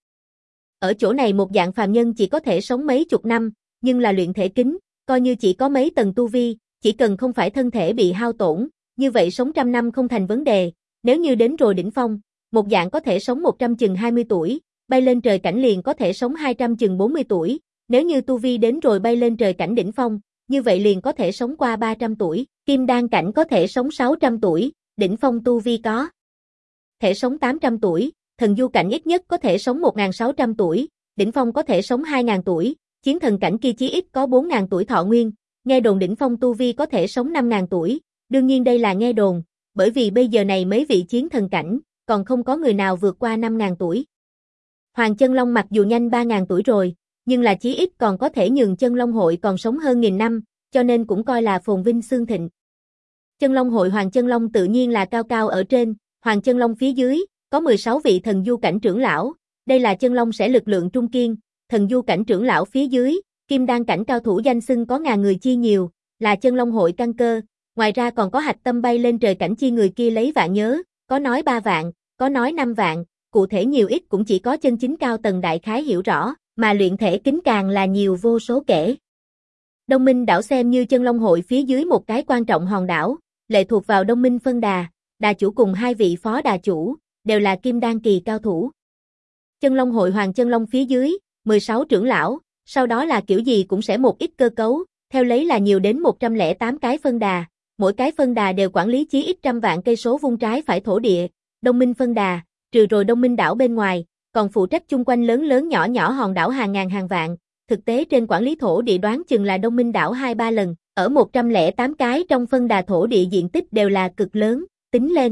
Ở chỗ này một dạng phàm nhân chỉ có thể sống mấy chục năm, nhưng là luyện thể kính, coi như chỉ có mấy tầng tu vi, chỉ cần không phải thân thể bị hao tổn, như vậy sống trăm năm không thành vấn đề, nếu như đến rồi đỉnh phong, một dạng có thể sống 100 chừng 20 tuổi, bay lên trời cảnh liền có thể sống 200 chừng 40 tuổi, nếu như tu vi đến rồi bay lên trời cảnh đỉnh phong, như vậy liền có thể sống qua 300 tuổi, kim đan cảnh có thể sống 600 tuổi, đỉnh phong tu vi có thể sống 800 tuổi, thần du cảnh ít nhất có thể sống 1.600 tuổi, đỉnh phong có thể sống 2.000 tuổi, chiến thần cảnh kia chí ít có 4.000 tuổi thọ nguyên, nghe đồn đỉnh phong tu vi có thể sống 5.000 tuổi, đương nhiên đây là nghe đồn, bởi vì bây giờ này mấy vị chiến thần cảnh, còn không có người nào vượt qua 5.000 tuổi. Hoàng Chân Long mặc dù nhanh 3.000 tuổi rồi, nhưng là chí ít còn có thể nhường Chân Long hội còn sống hơn 1.000 năm, cho nên cũng coi là phồn vinh xương thịnh. Chân Long hội Hoàng Chân Long tự nhiên là cao cao ở trên, Hoàng Chân Long phía dưới, có 16 vị thần du cảnh trưởng lão, đây là Chân Long sẽ lực lượng trung kiên, thần du cảnh trưởng lão phía dưới, kim đan cảnh cao thủ danh xưng có ngàn người chi nhiều, là Chân Long hội căn cơ, ngoài ra còn có hạch tâm bay lên trời cảnh chi người kia lấy vạn nhớ, có nói 3 vạn, có nói 5 vạn, cụ thể nhiều ít cũng chỉ có chân chính cao tầng đại khái hiểu rõ, mà luyện thể kính càng là nhiều vô số kể. Đông Minh đảo xem như Chân Long hội phía dưới một cái quan trọng hòn đảo, lệ thuộc vào Đông Minh phân đà, đà chủ cùng 2 vị phó đà chủ, đều là kim đan kỳ cao thủ. Chân Long hội Hoàng Chân Long phía dưới, 16 trưởng lão, sau đó là kiểu gì cũng sẽ một ít cơ cấu, theo lấy là nhiều đến 108 cái phân đà, mỗi cái phân đà đều quản lý chí ít trăm vạn cây số vuông trái phải thổ địa, Đông Minh phân đà, trừ rồi Đông Minh đảo bên ngoài, còn phụ trách chung quanh lớn lớn nhỏ nhỏ hòn đảo hàng ngàn hàng vạn, thực tế trên quản lý thổ địa đoán chừng là Đông Minh đảo 2-3 lần, ở 108 cái trong phân đà thổ địa diện tích đều là cực lớn, tính lên.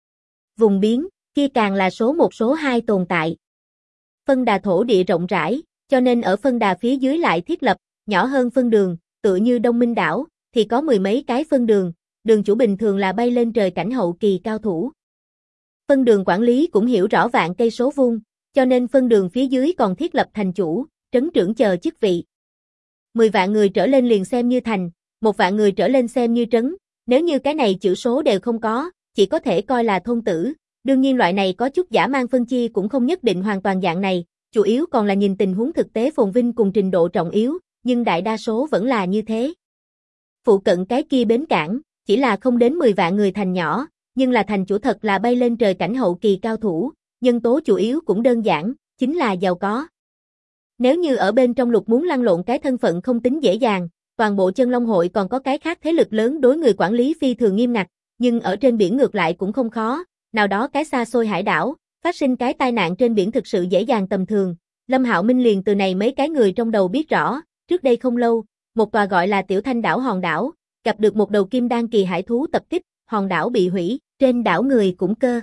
Vùng biến, kia càng là số 1 số 2 tồn tại. Phân đà thổ địa rộng rãi, cho nên ở phân đà phía dưới lại thiết lập, nhỏ hơn phân đường, tựa như Đông Minh đảo, thì có 10 mấy cái phân đường, đường chủ bình thường là bay lên trời cảnh hậu kỳ cao thủ. Phân đường quản lý cũng hiểu rõ vạn cây số vuông, cho nên phân đường phía dưới còn thiết lập thành chủ, trấn trưởng chờ chức vị. 10 vạn người trở lên liền xem như thành, 1 vạn người trở lên xem như trấn, nếu như cái này chữ số đều không có, chỉ có thể coi là thôn tử. Đương nhiên loại này có chút giả mang phân chia cũng không nhất định hoàn toàn dạng này, chủ yếu còn là nhìn tình huống thực tế phồn vinh cùng trình độ trọng yếu, nhưng đại đa số vẫn là như thế. Phụ cận cái kia bến cảng, chỉ là không đến 10 vạn người thành nhỏ, nhưng là thành chủ thật là bay lên trời cảnh hậu kỳ cao thủ, nhân tố chủ yếu cũng đơn giản, chính là giàu có. Nếu như ở bên trong lục muốn lăn lộn cái thân phận không tính dễ dàng, toàn bộ Chân Long hội còn có cái khác thế lực lớn đối người quản lý phi thường nghiêm ngặt, nhưng ở trên biển ngược lại cũng không khó, nào đó cái xa xôi hải đảo, phát sinh cái tai nạn trên biển thực sự dễ dàng tầm thường. Lâm Hạo Minh liền từ này mấy cái người trong đầu biết rõ, trước đây không lâu, một tòa gọi là Tiểu Thanh đảo hòn đảo, gặp được một đầu kim đan kỳ hải thú tập kích, hòn đảo bị hủy, trên đảo người cũng cơ.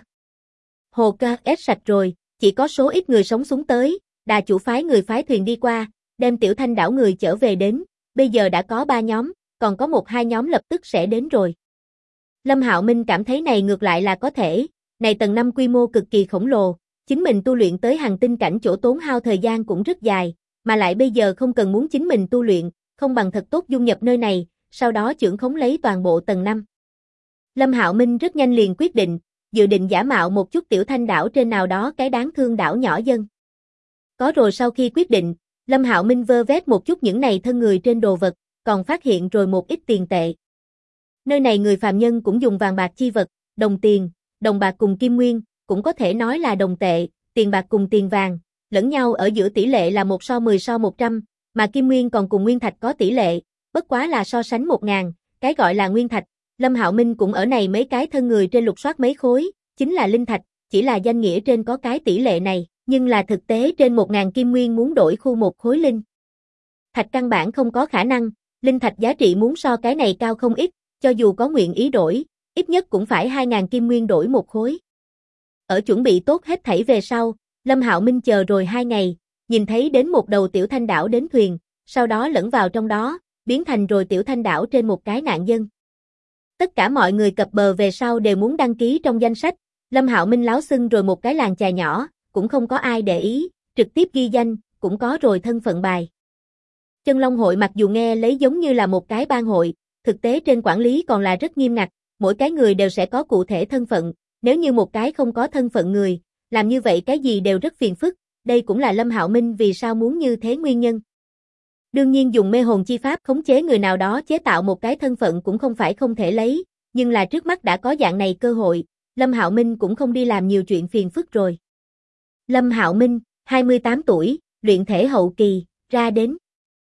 Hồ cơ ép sạch rồi, chỉ có số ít người sống xuống tới, đà chủ phái người phái thuyền đi qua, đem Tiểu Thanh đảo người trở về đến, bây giờ đã có 3 nhóm, còn có 1-2 nhóm lập tức sẽ đến rồi. Lâm Hạo Minh cảm thấy này ngược lại là có thể, này tầng 5 quy mô cực kỳ khổng lồ, chính mình tu luyện tới hành tinh cảnh chỗ tốn hao thời gian cũng rất dài, mà lại bây giờ không cần muốn chính mình tu luyện, không bằng thật tốt dung nhập nơi này, sau đó trưởng khống lấy toàn bộ tầng 5. Lâm Hạo Minh rất nhanh liền quyết định, dự định giả mạo một chút Tiểu Thanh đảo trên nào đó cái đáng thương đảo nhỏ dân. Có rồi sau khi quyết định, Lâm Hạo Minh vơ vét một chút những này thân người trên đồ vật, còn phát hiện rồi một ít tiền tệ. Nơi này người phàm nhân cũng dùng vàng bạc chi vật, đồng tiền, đồng bạc cùng kim nguyên, cũng có thể nói là đồng tệ, tiền bạc cùng tiền vàng, lẫn nhau ở giữa tỷ lệ là 1:10:100, mà kim nguyên còn cùng nguyên thạch có tỷ lệ, bất quá là so sánh 1000, cái gọi là nguyên thạch, Lâm Hạo Minh cũng ở này mấy cái thân người trên lục soát mấy khối, chính là linh thạch, chỉ là danh nghĩa trên có cái tỷ lệ này, nhưng là thực tế trên 1000 kim nguyên muốn đổi khu một khối linh thạch căn bản không có khả năng, linh thạch giá trị muốn so cái này cao không ít, cho dù có nguyện ý đổi, ít nhất cũng phải 2000 kim nguyên đổi một khối. Ở chuẩn bị tốt hết thảy về sau, Lâm Hạo Minh chờ rồi 2 ngày, nhìn thấy đến một đầu Tiểu Thanh đảo đến thuyền, sau đó lẫn vào trong đó, biến thành rồi Tiểu Thanh đảo trên một cái nạn dân. Tất cả mọi người cập bờ về sau đều muốn đăng ký trong danh sách, Lâm Hạo Minh láo xưng rồi một cái làng chài nhỏ, cũng không có ai để ý, trực tiếp ghi danh, cũng có rồi thân phận bài. Chân Long hội mặc dù nghe lấy giống như là một cái bang hội, thực tế trên quản lý còn là rất nghiêm ngặt, mỗi cái người đều sẽ có cụ thể thân phận, nếu như một cái không có thân phận người, làm như vậy cái gì đều rất phiền phức, đây cũng là Lâm Hạo Minh vì sao muốn như thế nguyên nhân. Đương nhiên dùng mê hồn chi pháp khống chế người nào đó chế tạo một cái thân phận cũng không phải không thể lấy, nhưng là trước mắt đã có dạng này cơ hội, Lâm Hạo Minh cũng không đi làm nhiều chuyện phiền phức rồi. Lâm Hạo Minh, 28 tuổi, luyện thể hậu kỳ, ra đến.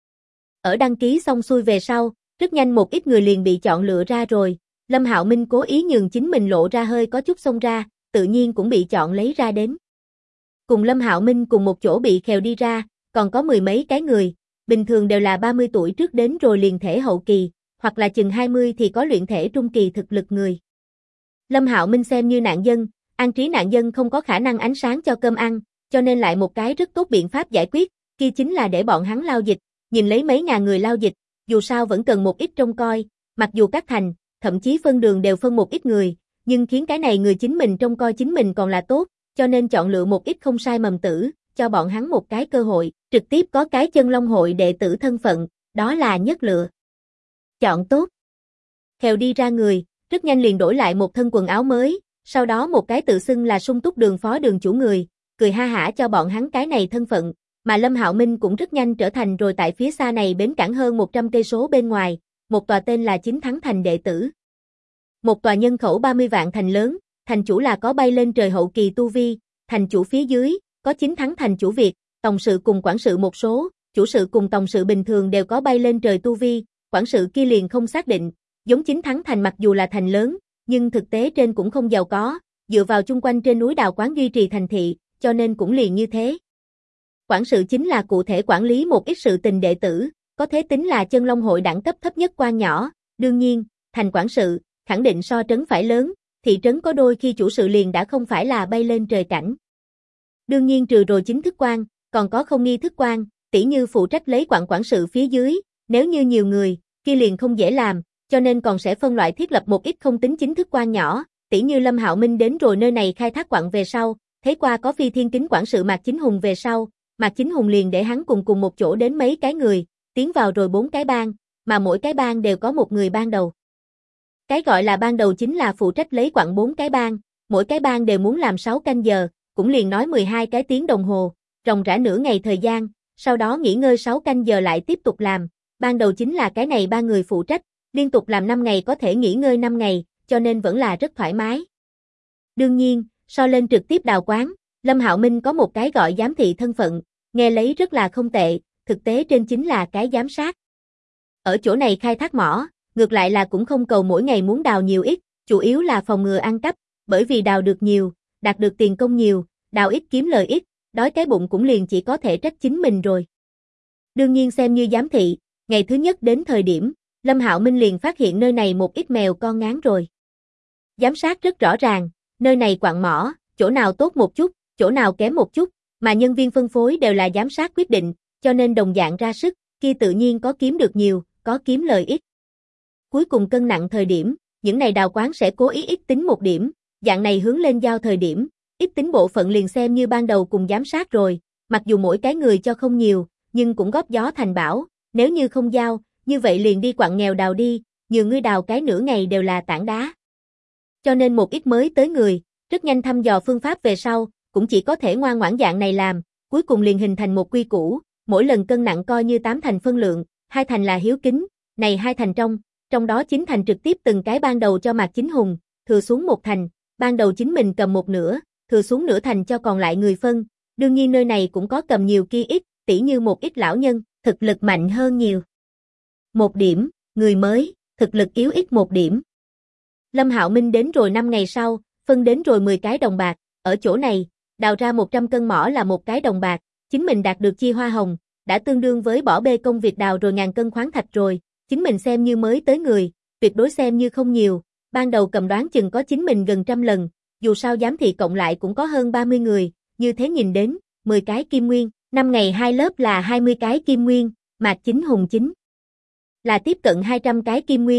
Ở đăng ký xong xuôi về sau, rất nhanh một ít người liền bị chọn lựa ra rồi, Lâm Hạo Minh cố ý nhường chính mình lộ ra hơi có chút xông ra, tự nhiên cũng bị chọn lấy ra đến. Cùng Lâm Hạo Minh cùng một chỗ bị khèo đi ra, còn có mười mấy cái người, bình thường đều là 30 tuổi trước đến rồi liền thể hậu kỳ, hoặc là chừng 20 thì có luyện thể trung kỳ thực lực người. Lâm Hạo Minh xem như nạn dân, an trí nạn dân không có khả năng ánh sáng cho cơm ăn, cho nên lại một cái rất tốt biện pháp giải quyết, kia chính là để bọn hắn lao dịch, nhìn lấy mấy ngàn người lao dịch, dù sao vẫn cần một ít trông coi, mặc dù các thành, thậm chí phân đường đều phân một ít người, nhưng khiến cái này người chính mình trông coi chính mình còn là tốt, cho nên chọn lựa một ít không sai mầm tử, cho bọn hắn một cái cơ hội, trực tiếp có cái Chân Long hội đệ tử thân phận, đó là nhất lựa. Chọn tốt. Khèo đi ra người, rất nhanh liền đổi lại một thân quần áo mới, sau đó một cái tự xưng là Sung Túc đường phó đường chủ người, cười ha hả cho bọn hắn cái này thân phận, mà Lâm Hạo Minh cũng rất nhanh trở thành rồi tại phía xa này bến cảng hơn 100 cây số bên ngoài, một tòa tên là Chính Thắng thành đệ tử. Một tòa nhân khẩu 30 vạn thành lớn, thành chủ là có bay lên trời hậu kỳ tu vi, thành chủ phía dưới có Chính Thắng thành chủ Việt, tổng sự cùng quản sự một số, chủ sự cùng tổng sự bình thường đều có bay lên trời tu vi, quản sự kia liền không xác định, giống Chính Thắng thành mặc dù là thành lớn, nhưng thực tế trên cũng không giàu có, dựa vào chung quanh trên núi đào quán duy trì thành thị, cho nên cũng liền như thế. Quản sự chính là cụ thể quản lý một ít sự tình đệ tử, có thể tính là Chân Long hội đẳng cấp thấp nhất quan nhỏ, đương nhiên, thành quản sự, khẳng định so trấn phải lớn, thị trấn có đôi khi chủ sự liền đã không phải là bay lên trời cảnh. Đương nhiên trừ rồi chính thức quan, còn có không nghi thức quan, tỉ như phụ trách lấy quản sự phía dưới, nếu như nhiều người, kia liền không dễ làm, cho nên còn sẽ phân loại thiết lập một ít không tính chính thức quan nhỏ, tỉ như Lâm Hạo Minh đến rồi nơi này khai thác quặng về sau, thấy qua có phi thiên kính quản sự Mạc Chính Hùng về sau, Mạc Chính Hùng liền để hắn cùng một chỗ đến mấy cái người, tiến vào rồi 4 cái bang, mà mỗi cái bang đều có một người ban đầu. Cái gọi là ban đầu chính là phụ trách lấy quặng 4 cái bang, mỗi cái bang đều muốn làm 6 canh giờ, cũng liền nói 12 cái tiếng đồng hồ, ròng rã nửa ngày thời gian, sau đó nghỉ ngơi 6 canh giờ lại tiếp tục làm, ban đầu chính là cái này 3 người phụ trách, liên tục làm 5 ngày có thể nghỉ ngơi 5 ngày, cho nên vẫn là rất thoải mái. Đương nhiên, so lên trực tiếp đào quán, Lâm Hạo Minh có một cái gọi giám thị thân phận, nghe lấy rất là không tệ, thực tế trên chính là cái giám sát. Ở chỗ này khai thác mỏ, ngược lại là cũng không cầu mỗi ngày muốn đào nhiều ít, chủ yếu là phòng ngừa ăn cắp, bởi vì đào được nhiều, đạt được tiền công nhiều, đào ít kiếm lời ít, đói cái bụng cũng liền chỉ có thể trách chính mình rồi. Đương nhiên xem như giám thị, ngày thứ nhất đến thời điểm, Lâm Hạo Minh liền phát hiện nơi này một ít mèo con ngán rồi. Giám sát rất rõ ràng, nơi này quặng mỏ, chỗ nào tốt một chút, chỗ nào kém một chút, mà nhân viên phân phối đều là giám sát quyết định, cho nên đồng dạng ra sức, kia tự nhiên có kiếm được nhiều, có kiếm lời ít. Cuối cùng cân nặng thời điểm, những này đào quán sẽ cố ý ít tính một điểm, dạng này hướng lên giao thời điểm, ít tính bộ phận liền xem như ban đầu cùng giám sát rồi, mặc dù mỗi cái người cho không nhiều, nhưng cũng góp gió thành bão, nếu như không giao, như vậy liền đi quặng nghèo đào đi, nhiều người đào cái nửa ngày đều là tảng đá. Cho nên một ít mới tới người, rất nhanh thăm dò phương pháp về sau, cũng chỉ có thể ngoan ngoãn dạng này làm, cuối cùng liền hình thành một quy củ, mỗi lần cân nặng coi như 8 thành phân lượng, 2 thành là hiếu kính, này 2 thành trong đó 9 thành trực tiếp từng cái ban đầu cho Mạc Chính Hùng, thừa xuống 1 thành, ban đầu chính mình cầm một nửa, thừa xuống nửa thành cho còn lại người phân, đương nhiên nơi này cũng có cầm nhiều kia ít, tỉ như một ít lão nhân, thực lực mạnh hơn nhiều. 1 điểm, người mới, thực lực yếu ít 1 điểm. Lâm Hạo Minh đến rồi 5 ngày sau, phân đến rồi 10 cái đồng bạc, ở chỗ này, đào ra 100 cân mỏ là 1 cái đồng bạc, chính mình đạt được chia hoa hồng, đã tương đương với bỏ bê công việc đào rồi ngàn cân khoáng thạch rồi, chính mình xem như mới tới người, tuyệt đối xem như không nhiều, ban đầu cầm đoán chừng có chính mình gần 100 lần, dù sao giám thị cộng lại cũng có hơn 30 người, như thế nhìn đến, 10 cái kim nguyên, 5 ngày 2 lớp là 20 cái kim nguyên, Mạc Chính Hùng chính là tiếp cận 200 cái kim nguyên,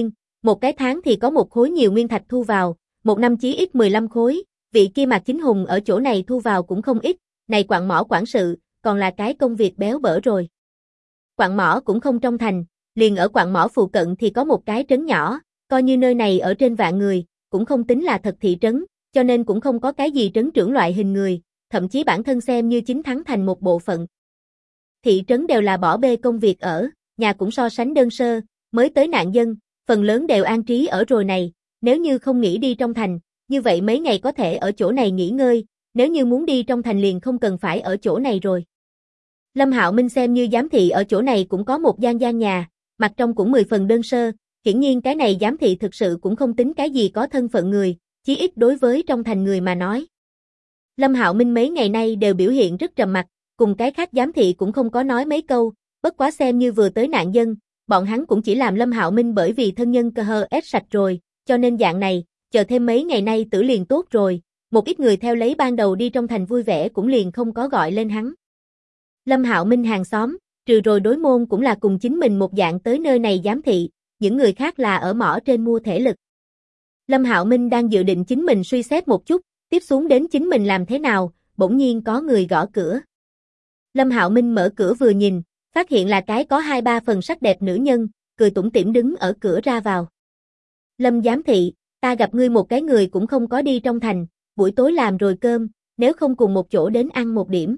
Một cái tháng thì có một khối nhiều nguyên thạch thu vào, một năm chí ít 15 khối, vị kia Mạc Chính Hùng ở chỗ này thu vào cũng không ít, này quặng mỏ quản sự, còn là cái công việc béo bở rồi. Quặng mỏ cũng không trong thành, liền ở quặng mỏ phụ cận thì có một cái trấn nhỏ, coi như nơi này ở trên vạn người, cũng không tính là thật thị trấn, cho nên cũng không có cái gì trấn trưởng loại hình người, thậm chí bản thân xem như chính thắng thành một bộ phận. Thị trấn đều là bỏ bê công việc ở, nhà cũng so sánh đơn sơ, mới tới nạn dân, phần lớn đều an trí ở rồi này, nếu như không nghĩ đi trong thành, như vậy mấy ngày có thể ở chỗ này nghỉ ngơi, nếu như muốn đi trong thành liền không cần phải ở chỗ này rồi. Lâm Hạo Minh xem như giám thị ở chỗ này cũng có một gian nhà, mặt trong cũng 10 phần đơn sơ, hiển nhiên cái này giám thị thực sự cũng không tính cái gì có thân phận người, chí ít đối với trong thành người mà nói. Lâm Hạo Minh mấy ngày nay đều biểu hiện rất trầm mặc, cùng cái khác giám thị cũng không có nói mấy câu, bất quá xem như vừa tới nạn dân, bọn hắn cũng chỉ làm Lâm Hạo Minh bởi vì thân nhân cơ hơ ép sạch rồi, cho nên dạng này, chờ thêm mấy ngày nay tử liền tốt rồi, một ít người theo lấy ban đầu đi trong thành vui vẻ cũng liền không có gọi lên hắn. Lâm Hạo Minh hàng xóm, trừ rồi đối môn cũng là cùng chính mình một dạng tới nơi này giám thị, những người khác là ở mỏ trên mua thể lực. Lâm Hạo Minh đang dự định chính mình suy xét một chút, tiếp xuống đến chính mình làm thế nào, bỗng nhiên có người gõ cửa. Lâm Hạo Minh mở cửa vừa nhìn, phát hiện là cái có 2-3 phần sắc đẹp nữ nhân, cười tủm tỉm đứng ở cửa ra vào. Lâm giám thị, ta gặp ngươi một cái người cũng không có đi trong thành, buổi tối làm rồi cơm, nếu không cùng một chỗ đến ăn một điểm.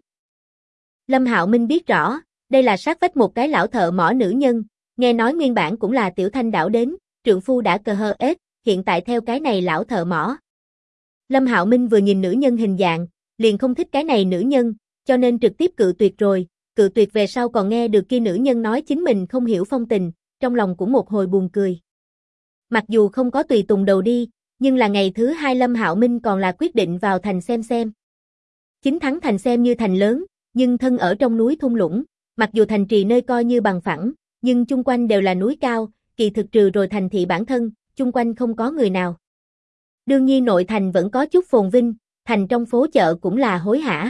Lâm Hạo Minh biết rõ, đây là sát vách một cái lão thợ mỏ nữ nhân, nghe nói nguyên bản cũng là Tiểu Thanh đảo đến, trượng phu đã cơ hơ ết, hiện tại theo cái này lão thợ mỏ. Lâm Hạo Minh vừa nhìn nữ nhân hình dạng, liền không thích cái này nữ nhân, cho nên trực tiếp cự tuyệt rồi, cự tuyệt về sau còn nghe được kia nữ nhân nói chính mình không hiểu phong tình, trong lòng cũng một hồi buồn cười. Mặc dù không có tùy tùng đầu đi, nhưng là ngày thứ 2 Lâm Hạo Minh còn là quyết định vào thành xem. Chính thắng thành xem như thành lớn, nhưng thân ở trong núi thung lũng, mặc dù thành trì nơi coi như bằng phẳng, nhưng chung quanh đều là núi cao, kỳ thực trừ rồi thành thị bản thân, chung quanh không có người nào. Đương nhiên nội thành vẫn có chút phồn vinh, thành trong phố chợ cũng là hối hả.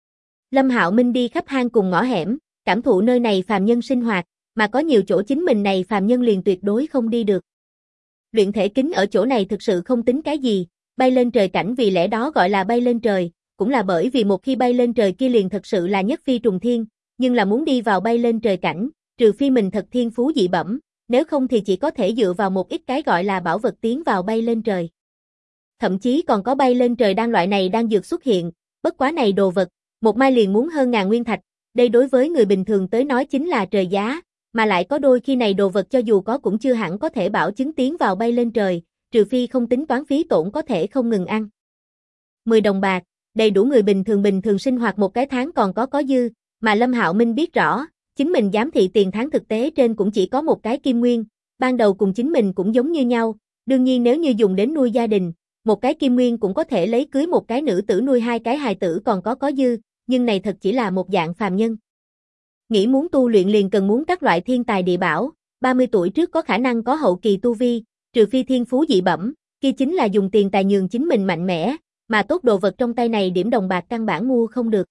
Lâm Hạo Minh đi khắp hang cùng ngõ hẻm, cảm thụ nơi này phàm nhân sinh hoạt, mà có nhiều chỗ chính mình này phàm nhân liền tuyệt đối không đi được. Luyện thể kính ở chỗ này thực sự không tính cái gì, bay lên trời cảnh vì lẽ đó gọi là bay lên trời, cũng là bởi vì một khi bay lên trời kia liền thật sự là nhất phi trùng thiên, nhưng là muốn đi vào bay lên trời cảnh, trừ phi mình thật thiên phú dị bẩm, nếu không thì chỉ có thể dựa vào một ít cái gọi là bảo vật tiến vào bay lên trời. Thậm chí còn có bay lên trời đan loại này đang dược xuất hiện, bất quá này đồ vật, một mai liền muốn hơn ngàn nguyên thạch, đây đối với người bình thường tới nói chính là trời giá, mà lại có đôi khi này đồ vật cho dù có cũng chưa hẳn có thể bảo chứng tiến vào bay lên trời, trừ phi không tính toán phí tổn có thể không ngừng ăn. 10 đồng bạc, đầy đủ người bình thường sinh hoạt một cái tháng còn có dư, mà Lâm Hạo Minh biết rõ, chính mình giám thị tiền tháng thực tế trên cũng chỉ có một cái kim nguyên, ban đầu cùng chính mình cũng giống như nhau, đương nhiên nếu như dùng đến nuôi gia đình, một cái kim nguyên cũng có thể lấy cưới một cái nữ tử nuôi 2 cái hài tử còn có dư, nhưng này thật chỉ là một dạng phàm nhân. Nghĩ muốn tu luyện liền cần muốn các loại thiên tài địa bảo, 30 tuổi trước có khả năng có hậu kỳ tu vi, trừ phi thiên phú dị bẩm, kia chính là dùng tiền tài nhường chính mình mạnh mẽ, mà tốt đồ vật trong tay này điểm đồng bạc căn bản mua không được.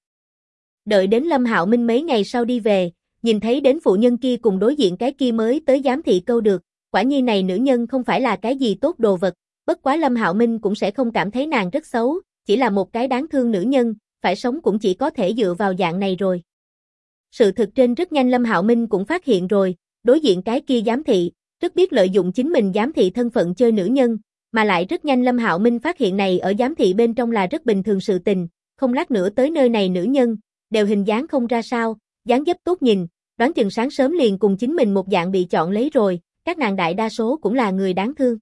Đợi đến Lâm Hạo Minh mấy ngày sau đi về, nhìn thấy đến phụ nhân kia cùng đối diện cái kia mới tới giám thị câu được, quả nhiên này nữ nhân không phải là cái gì tốt đồ vật, bất quá Lâm Hạo Minh cũng sẽ không cảm thấy nàng rất xấu, chỉ là một cái đáng thương nữ nhân, phải sống cũng chỉ có thể dựa vào dạng này rồi. Sự thực trên rất nhanh Lâm Hạo Minh cũng phát hiện rồi, đối diện cái kia giám thị, rất biết lợi dụng chính mình giám thị thân phận chơi nữ nhân, mà lại rất nhanh Lâm Hạo Minh phát hiện này ở giám thị bên trong là rất bình thường sự tình, không lát nữa tới nơi này nữ nhân, đều hình dáng không ra sao, dáng dấp tốt nhìn, đoán chừng sáng sớm liền cùng chính mình một dạng bị chọn lấy rồi, các nàng đại đa số cũng là người đáng thương.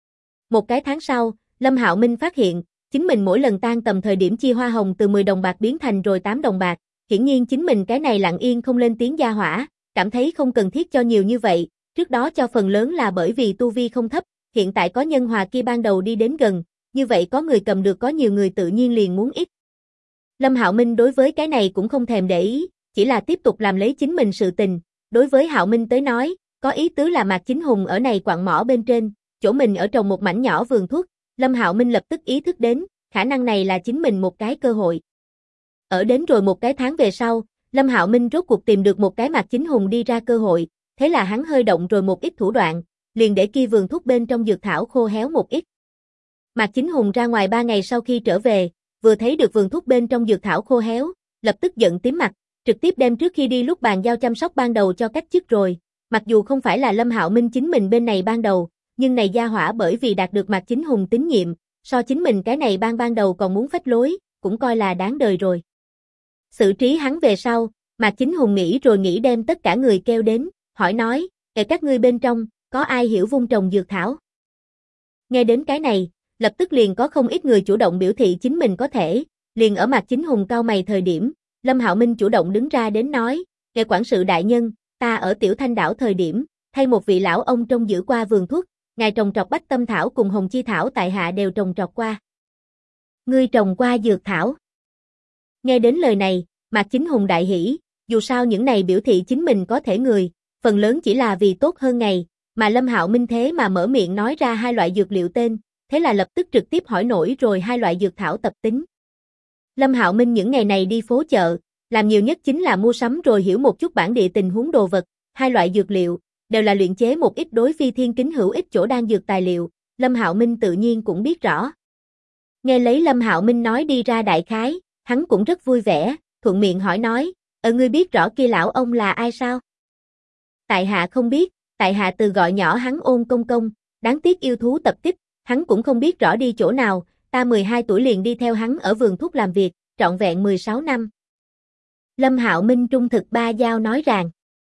Một cái tháng sau, Lâm Hạo Minh phát hiện, chính mình mỗi lần tan tầm thời điểm chia hoa hồng từ 10 đồng bạc biến thành rồi 8 đồng bạc, hiển nhiên chính mình cái này lặng yên không lên tiếng gia hỏa, cảm thấy không cần thiết cho nhiều như vậy, trước đó cho phần lớn là bởi vì tu vi không thấp, hiện tại có nhân hòa kia ban đầu đi đến gần, như vậy có người cầm được có nhiều người tự nhiên liền muốn ít. Lâm Hạo Minh đối với cái này cũng không thèm để ý, chỉ là tiếp tục làm lấy chính mình sự tình, đối với Hạo Minh tới nói, có ý tứ là Mạc Chính Hùng ở này quặng mỏ bên trên, chỗ mình ở trồng một mảnh nhỏ vườn thuốc, Lâm Hạo Minh lập tức ý thức đến, khả năng này là chính mình một cái cơ hội. Ở đến rồi một cái tháng về sau, Lâm Hạo Minh rốt cuộc tìm được một cái Mạc Chính Hùng đi ra cơ hội, thế là hắn hơi động rồi một ít thủ đoạn, liền để kia vườn thuốc bên trong dược thảo khô héo một ít. Mạc Chính Hùng ra ngoài 3 ngày sau khi trở về, vừa thấy được vườn thuốc bên trong dược thảo khô héo, lập tức giận tím mặt, trực tiếp đem trước khi đi lúc bàn giao chăm sóc ban đầu cho cách chức rồi. Mặc dù không phải là Lâm Hạo Minh chính mình bên này ban đầu, nhưng này gia hỏa bởi vì đạt được Mạc Chính Hùng tín nhiệm, so chính mình cái này ban đầu còn muốn phách lối, cũng coi là đáng đời rồi. Xử trí hắn về sau, Mạc Chính Hùng nghĩ rồi nghĩ đem tất cả người kêu đến, hỏi nói, các ngươi bên trong, có ai hiểu vung trồng dược thảo? Nghe đến cái này, lập tức liền có không ít người chủ động biểu thị chính mình có thể, liền ở Mạc Chính Hùng cau mày thời điểm, Lâm Hạo Minh chủ động đứng ra đến nói, nghe quản sự đại nhân, ta ở Tiểu Thanh đảo thời điểm, thay một vị lão ông trông giữ qua vườn thuốc, ngài trồng trọt bách tâm thảo cùng hồng chi thảo tại hạ đều trồng trọt qua. Ngươi trồng qua dược thảo. Nghe đến lời này, Mạc Chính Hùng đại hỉ, dù sao những này biểu thị chính mình có thể người, phần lớn chỉ là vì tốt hơn ngày, mà Lâm Hạo Minh thế mà mở miệng nói ra 2 loại dược liệu tên, thế là lập tức trực tiếp hỏi nổi rồi 2 loại dược thảo tập tính. Lâm Hạo Minh những ngày này đi phố chợ, làm nhiều nhất chính là mua sắm rồi hiểu một chút bản địa tình huống đồ vật, 2 loại dược liệu, đều là luyện chế một ít đối phi thiên kính hữu ích chỗ đan dược tài liệu, Lâm Hạo Minh tự nhiên cũng biết rõ. Nghe lấy Lâm Hạo Minh nói đi ra đại khái, hắn cũng rất vui vẻ, thuận miệng hỏi nói, ngươi biết rõ kia lão ông là ai sao? Tại hạ không biết, tại hạ từ gọi nhỏ hắn Ôn công công, đáng tiếc yêu thú tập kích, hắn cũng không biết rõ đi chỗ nào, ta 12 tuổi liền đi theo hắn ở vườn thuốc làm việc, trọn vẹn 16 năm. Lâm Hạo Minh trung thực ba giao nói rằng,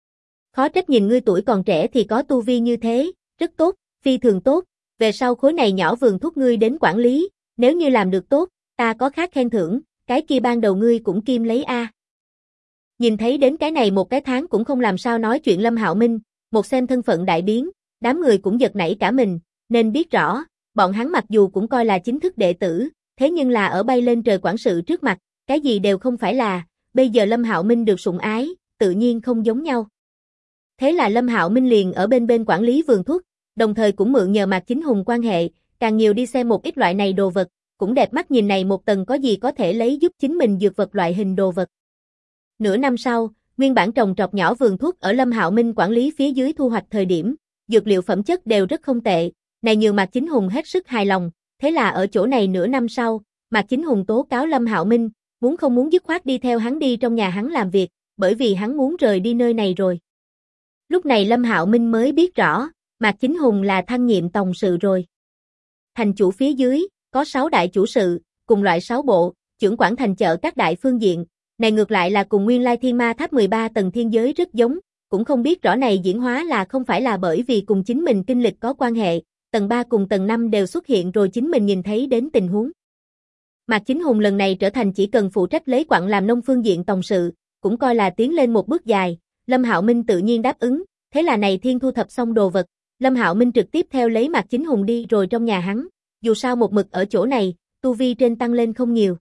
khó trách nhìn ngươi tuổi còn trẻ thì có tu vi như thế, rất tốt, phi thường tốt, về sau khối này nhỏ vườn thuốc ngươi đến quản lý, nếu như làm được tốt, ta có khác khen thưởng, cái kia ban đầu ngươi cũng kim lấy a. Nhìn thấy đến cái này một cái tháng cũng không làm sao nói chuyện Lâm Hạo Minh, một xem thân phận đại biến, đám người cũng giật nảy cả mình, nên biết rõ, bọn hắn mặc dù cũng coi là chính thức đệ tử, thế nhưng là ở bay lên trời quản sự trước mặt, cái gì đều không phải là, bây giờ Lâm Hạo Minh được sủng ái, tự nhiên không giống nhau. Thế là Lâm Hạo Minh liền ở bên quản lý vườn thuốc, đồng thời cũng mượn nhờ Mạc Chính Hùng quan hệ, càng nhiều đi xem một ít loại này đồ vật, cũng đẹp mắt nhìn này một tầng có gì có thể lấy giúp chính mình dược vật loại hình đồ vật. Nửa năm sau, nguyên bản trồng trọt nhỏ vườn thuốc ở Lâm Hạo Minh quản lý phía dưới thu hoạch thời điểm, dược liệu phẩm chất đều rất không tệ, này nhường Mạc Chính Hùng hết sức hài lòng, thế là ở chỗ này nửa năm sau, Mạc Chính Hùng tố cáo Lâm Hạo Minh, muốn không muốn dứt khoát đi theo hắn đi trong nhà hắn làm việc, bởi vì hắn muốn rời đi nơi này rồi. Lúc này Lâm Hạo Minh mới biết rõ, Mạc Chính Hùng là thăng nhiệm tổng sự rồi. Thành chủ phía dưới, có 6 đại chủ sự, cùng loại 6 bộ, trưởng quản thành chợ các đại phương diện, này ngược lại là cùng nguyên lai Thiên Ma Tháp 13 tầng thiên giới rất giống, cũng không biết rõ này diễn hóa là không phải là bởi vì cùng chính mình kinh lịch có quan hệ, tầng 3 cùng tầng 5 đều xuất hiện rồi chính mình nhìn thấy đến tình huống. Mạc Chính Hùng lần này trở thành chỉ cần phụ trách lấy quặng làm nông phương diện tổng sự, cũng coi là tiến lên một bước dài, Lâm Hạo Minh tự nhiên đáp ứng, thế là này thiên thu thập xong đồ vật, Lâm Hạo Minh trực tiếp theo lấy Mạc Chính Hùng đi rồi trong nhà hắn, dù sao một mực ở chỗ này, tu vi trên tăng lên không nhiều.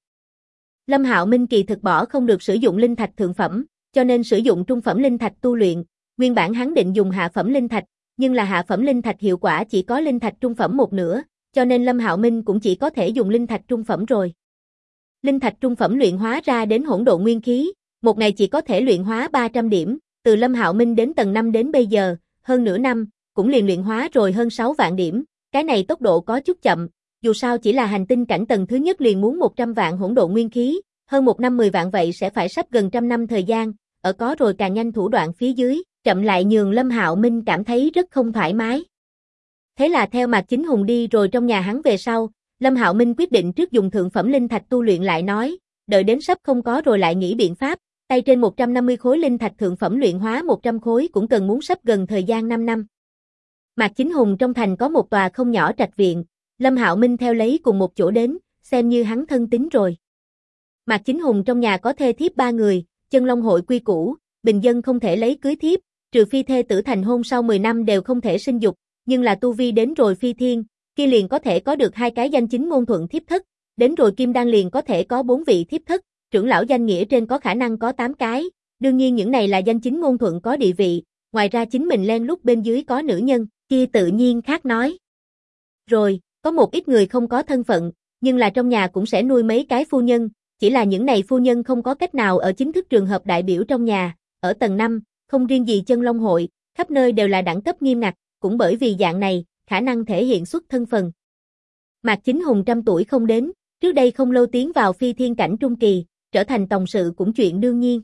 Lâm Hạo Minh kỳ thực bỏ không được sử dụng linh thạch thượng phẩm, cho nên sử dụng trung phẩm linh thạch tu luyện, nguyên bản hắn định dùng hạ phẩm linh thạch, nhưng là hạ phẩm linh thạch hiệu quả chỉ có linh thạch trung phẩm một nửa, cho nên Lâm Hạo Minh cũng chỉ có thể dùng linh thạch trung phẩm rồi. Linh thạch trung phẩm luyện hóa ra đến hỗn độn nguyên khí, một ngày chỉ có thể luyện hóa 300 điểm, từ Lâm Hạo Minh đến tầng 5 đến bây giờ, hơn nửa năm, cũng liền luyện hóa rồi hơn 6 vạn điểm, cái này tốc độ có chút chậm, dù sao chỉ là hành tinh cảnh tầng thứ nhất liền muốn 100 vạn hỗn độn nguyên khí, hơn một năm 10 vạn vậy sẽ phải sắp gần trăm năm thời gian, ở có rồi càng nhanh thủ đoạn phía dưới, chậm lại nhường Lâm Hạo Minh cảm thấy rất không thoải mái. Thế là theo Mạc Chính Hùng đi rồi trong nhà hắn về sau, Lâm Hạo Minh quyết định trước dùng thượng phẩm linh thạch tu luyện lại nói, đợi đến sắp không có rồi lại nghĩ biện pháp, tay trên 150 khối linh thạch thượng phẩm luyện hóa 100 khối cũng cần muốn sắp gần thời gian 5 năm. Mạc Chính Hùng trong thành có một tòa không nhỏ trạch viện, Lâm Hạo Minh theo lấy cùng một chỗ đến, xem như hắn thân tín rồi. Mạc Chính Hùng trong nhà có thê thiếp 3 người, chân long hội quy củ, bình dân không thể lấy cưới thiếp, trừ phi thê tử thành hôn sau 10 năm đều không thể sinh dục, nhưng là tu vi đến rồi phi thiên, kia liền có thể có được 2 cái danh chính ngôn thuận thiếp thất, đến rồi kim đan liền có thể có 4 vị thiếp thất, trưởng lão danh nghĩa trên có khả năng có 8 cái, đương nhiên những này là danh chính ngôn thuận có địa vị, ngoài ra chính mình len lút bên dưới có nữ nhân, kia tự nhiên khác nói. Rồi, có một ít người không có thân phận, nhưng là trong nhà cũng sẽ nuôi mấy cái phu nhân, chỉ là những này phu nhân không có cách nào ở chính thức trường hợp đại biểu trong nhà, ở tầng 5, không riêng gì chân long hội, khắp nơi đều là đẳng cấp nghiêm ngặt, cũng bởi vì dạng này, khả năng thể hiện xuất thân phận. Mạc Chính Hùng 100 tuổi không đến, trước đây không lâu tiến vào phi thiên cảnh trung kỳ, trở thành tòng sự cũng chuyện đương nhiên.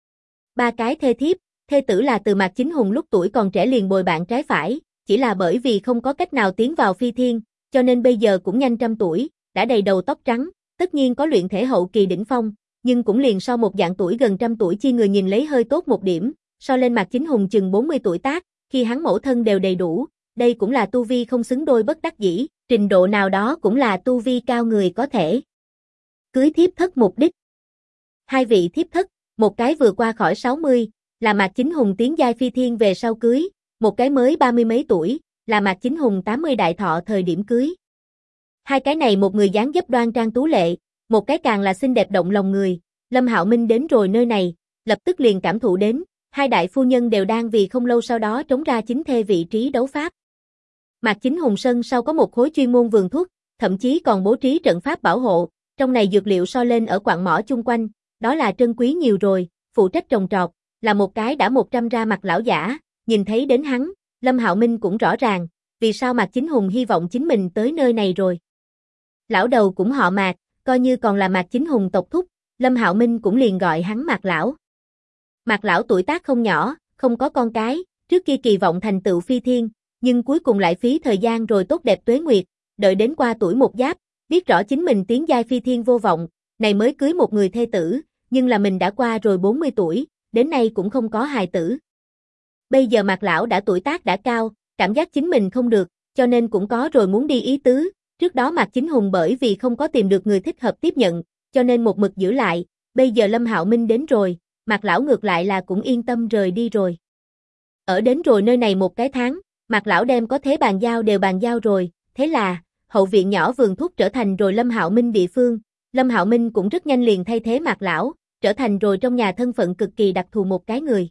3 cái thê thiếp, thê tử là từ Mạc Chính Hùng lúc tuổi còn trẻ liền bồi bạn trái phải, chỉ là bởi vì không có cách nào tiến vào phi thiên, cho nên bây giờ cũng nhanh 100 tuổi, đã đầy đầu tóc trắng, tất nhiên có luyện thể hậu kỳ đỉnh phong, nhưng cũng liền so một dạng tuổi gần 100 tuổi chi người nhìn lấy hơi tốt một điểm, so lên Mạc Chính Hùng chừng 40 tuổi tác, khi hắn mẫu thân đều đầy đủ, đây cũng là tu vi không xứng đôi bất đắc dĩ, trình độ nào đó cũng là tu vi cao người có thể cưới thiếp thất mục đích. 2 vị thiếp thất, một cái vừa qua khỏi 60, là Mạc Chính Hùng tiến giai phi thiên về sau cưới, một cái mới 30 mấy tuổi, là Mạc Chính Hùng 80 đại thọ thời điểm cưới. 2 cái này một người dáng dấp đoan trang tú lệ, một cái càng là xinh đẹp động lòng người. Lâm Hạo Minh đến rồi nơi này, lập tức liền cảm thụ đến, 2 đại phu nhân đều đang vì không lâu sau đó trống ra chính thê vị trí đấu pháp. Mạc Chính Hùng sân sau có một khối chuyên môn vườn thuốc, thậm chí còn bố trí trận pháp bảo hộ, trong này dược liệu so lên ở quặng mỏ chung quanh, đó là trân quý nhiều rồi, phụ trách trồng trọt, là một cái đã 100 ra mặt lão giả, nhìn thấy đến hắn, Lâm Hạo Minh cũng rõ ràng, vì sao Mạc Chính Hùng hy vọng chính mình tới nơi này rồi. Lão đầu cũng họ Mạc, coi như còn là Mạc Chính Hùng tộc thúc, Lâm Hạo Minh cũng liền gọi hắn Mạc lão. Mạc lão tuổi tác không nhỏ, không có con cái, trước kia kỳ vọng thành tựu phi thiên, nhưng cuối cùng lại phí thời gian rồi tốt đẹp tuế nguyệt, đợi đến qua tuổi một giáp, biết rõ chính mình tiến giai phi thiên vô vọng, này mới cưới một người thê tử, nhưng là mình đã qua rồi 40 tuổi, đến nay cũng không có hài tử. Bây giờ Mạc lão đã tuổi tác đã cao, cảm giác chính mình không được, cho nên cũng có rồi muốn đi ý tứ, trước đó Mạc Chính Hùng bởi vì không có tìm được người thích hợp tiếp nhận, cho nên một mực giữ lại, bây giờ Lâm Hạo Minh đến rồi, Mạc lão ngược lại là cũng yên tâm rời đi rồi. Ở đến rồi nơi này một cái tháng, Mạc lão đem có thế bàn giao đều bàn giao rồi, thế là hậu viện nhỏ vườn thuốc trở thành rồi Lâm Hạo Minh địa phương, Lâm Hạo Minh cũng rất nhanh liền thay thế Mạc lão, trở thành rồi trong nhà thân phận cực kỳ đặc thù một cái người.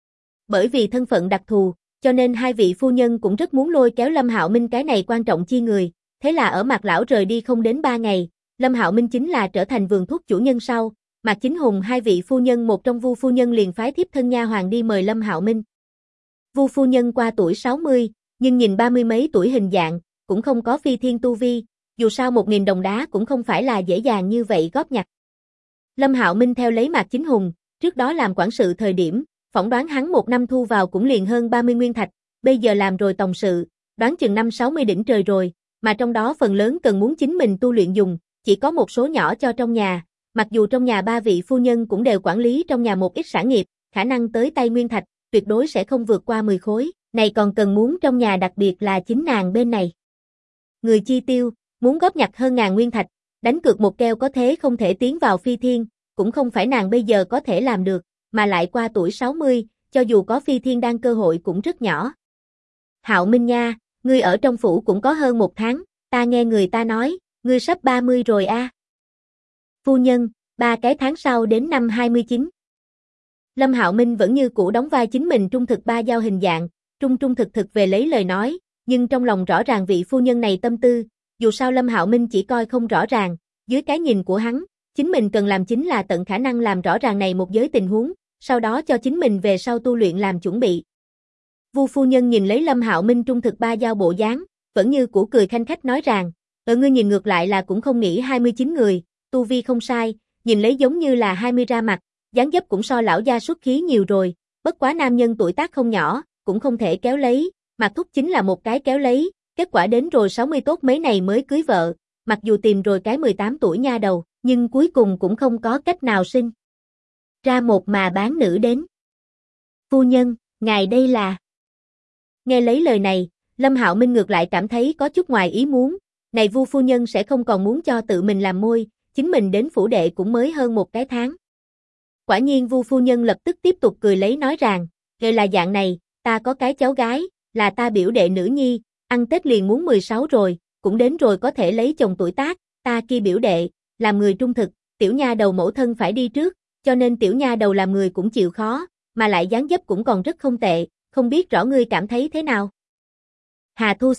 Bởi vì thân phận đặc thù, cho nên 2 vị phu nhân cũng rất muốn lôi kéo Lâm Hạo Minh cái này quan trọng chi người, thế là ở Mạc lão rời đi không đến 3 ngày, Lâm Hạo Minh chính là trở thành vườn thuốc chủ nhân sau, Mạc Chính Hùng 2 vị phu nhân một trong Vu phu nhân liền phái thiếp thân nha hoàng đi mời Lâm Hạo Minh. Vu phu nhân qua tuổi 60, nhưng nhìn 30 mấy tuổi hình dạng, cũng không có phi thiên tu vi, dù sao 1000 đồng đá cũng không phải là dễ dàng như vậy góp nhặt. Lâm Hạo Minh theo lấy Mạc Chính Hùng, trước đó làm quản sự thời điểm, phỏng đoán hắn một năm thu vào cũng liền hơn 30 nguyên thạch, bây giờ làm rồi tòng sự, đoán chừng 5-60 đỉnh trời rồi, mà trong đó phần lớn cần muốn chính mình tu luyện dùng, chỉ có một số nhỏ cho trong nhà, mặc dù trong nhà 3 vị phu nhân cũng đều quản lý trong nhà một ít sản nghiệp, khả năng tới tay nguyên thạch, tuyệt đối sẽ không vượt qua 10 khối, này còn cần muốn trong nhà đặc biệt là chính nàng bên này. Người chi tiêu, muốn góp nhặt hơn ngàn nguyên thạch, đánh cược một keo có thế không thể tiến vào phi thiên, cũng không phải nàng bây giờ có thể làm được, mà lại qua tuổi 60, cho dù có phi thiên đan cơ hội cũng rất nhỏ. Hạo Minh nha, ngươi ở trong phủ cũng có hơn 1 tháng, ta nghe người ta nói, ngươi sắp 30 rồi a. Phu nhân, 3 cái tháng sau đến năm 29. Lâm Hạo Minh vẫn như cũ đóng vai chính mình trung thực ba giao hình dạng, trung thực về lấy lời nói, nhưng trong lòng rõ ràng vị phu nhân này tâm tư, dù sao Lâm Hạo Minh chỉ coi không rõ ràng, dưới cái nhìn của hắn, chính mình cần làm chính là tận khả năng làm rõ ràng này một giới tình huống, sau đó cho chính mình về sau tu luyện làm chuẩn bị. Vu phu nhân nhìn lấy Lâm Hạo Minh trung thực ba giao bộ dáng, vẫn như cũ cười khanh khách nói rằng, ngươi nhìn ngược lại là cũng không nghĩ 29 người, tu vi không sai, nhìn lấy giống như là 20 ra mặt, dáng dấp cũng so lão gia xuất khí nhiều rồi, bất quá nam nhân tuổi tác không nhỏ, cũng không thể kéo lấy, Mạc thúc chính là một cái kéo lấy, kết quả đến rồi 60 tốt mấy này mới cưới vợ, mặc dù tìm rồi cái 18 tuổi nha đầu, nhưng cuối cùng cũng không có cách nào sinh ra một mà bán nữ đến. Phu nhân, ngài đây là... Nghe lấy lời này, Lâm Hạo Minh ngược lại cảm thấy có chút ngoài ý muốn, này Vu phu nhân sẽ không còn muốn cho tự mình làm môi, chính mình đến phủ đệ cũng mới hơn một cái tháng. Quả nhiên Vu phu nhân lập tức tiếp tục cười lấy nói rằng, "Vậy là dạng này, ta có cái cháu gái, là ta biểu đệ nữ nhi, ăn Tết liền muốn 16 rồi, cũng đến rồi có thể lấy chồng tuổi tác, ta kia biểu đệ, làm người trung thực, tiểu nha đầu mẫu thân phải đi trước, cho nên tiểu nha đầu làm người cũng chịu khó, mà lại dáng dấp cũng còn rất không tệ, không biết rõ ngươi cảm thấy thế nào?" Hà Thu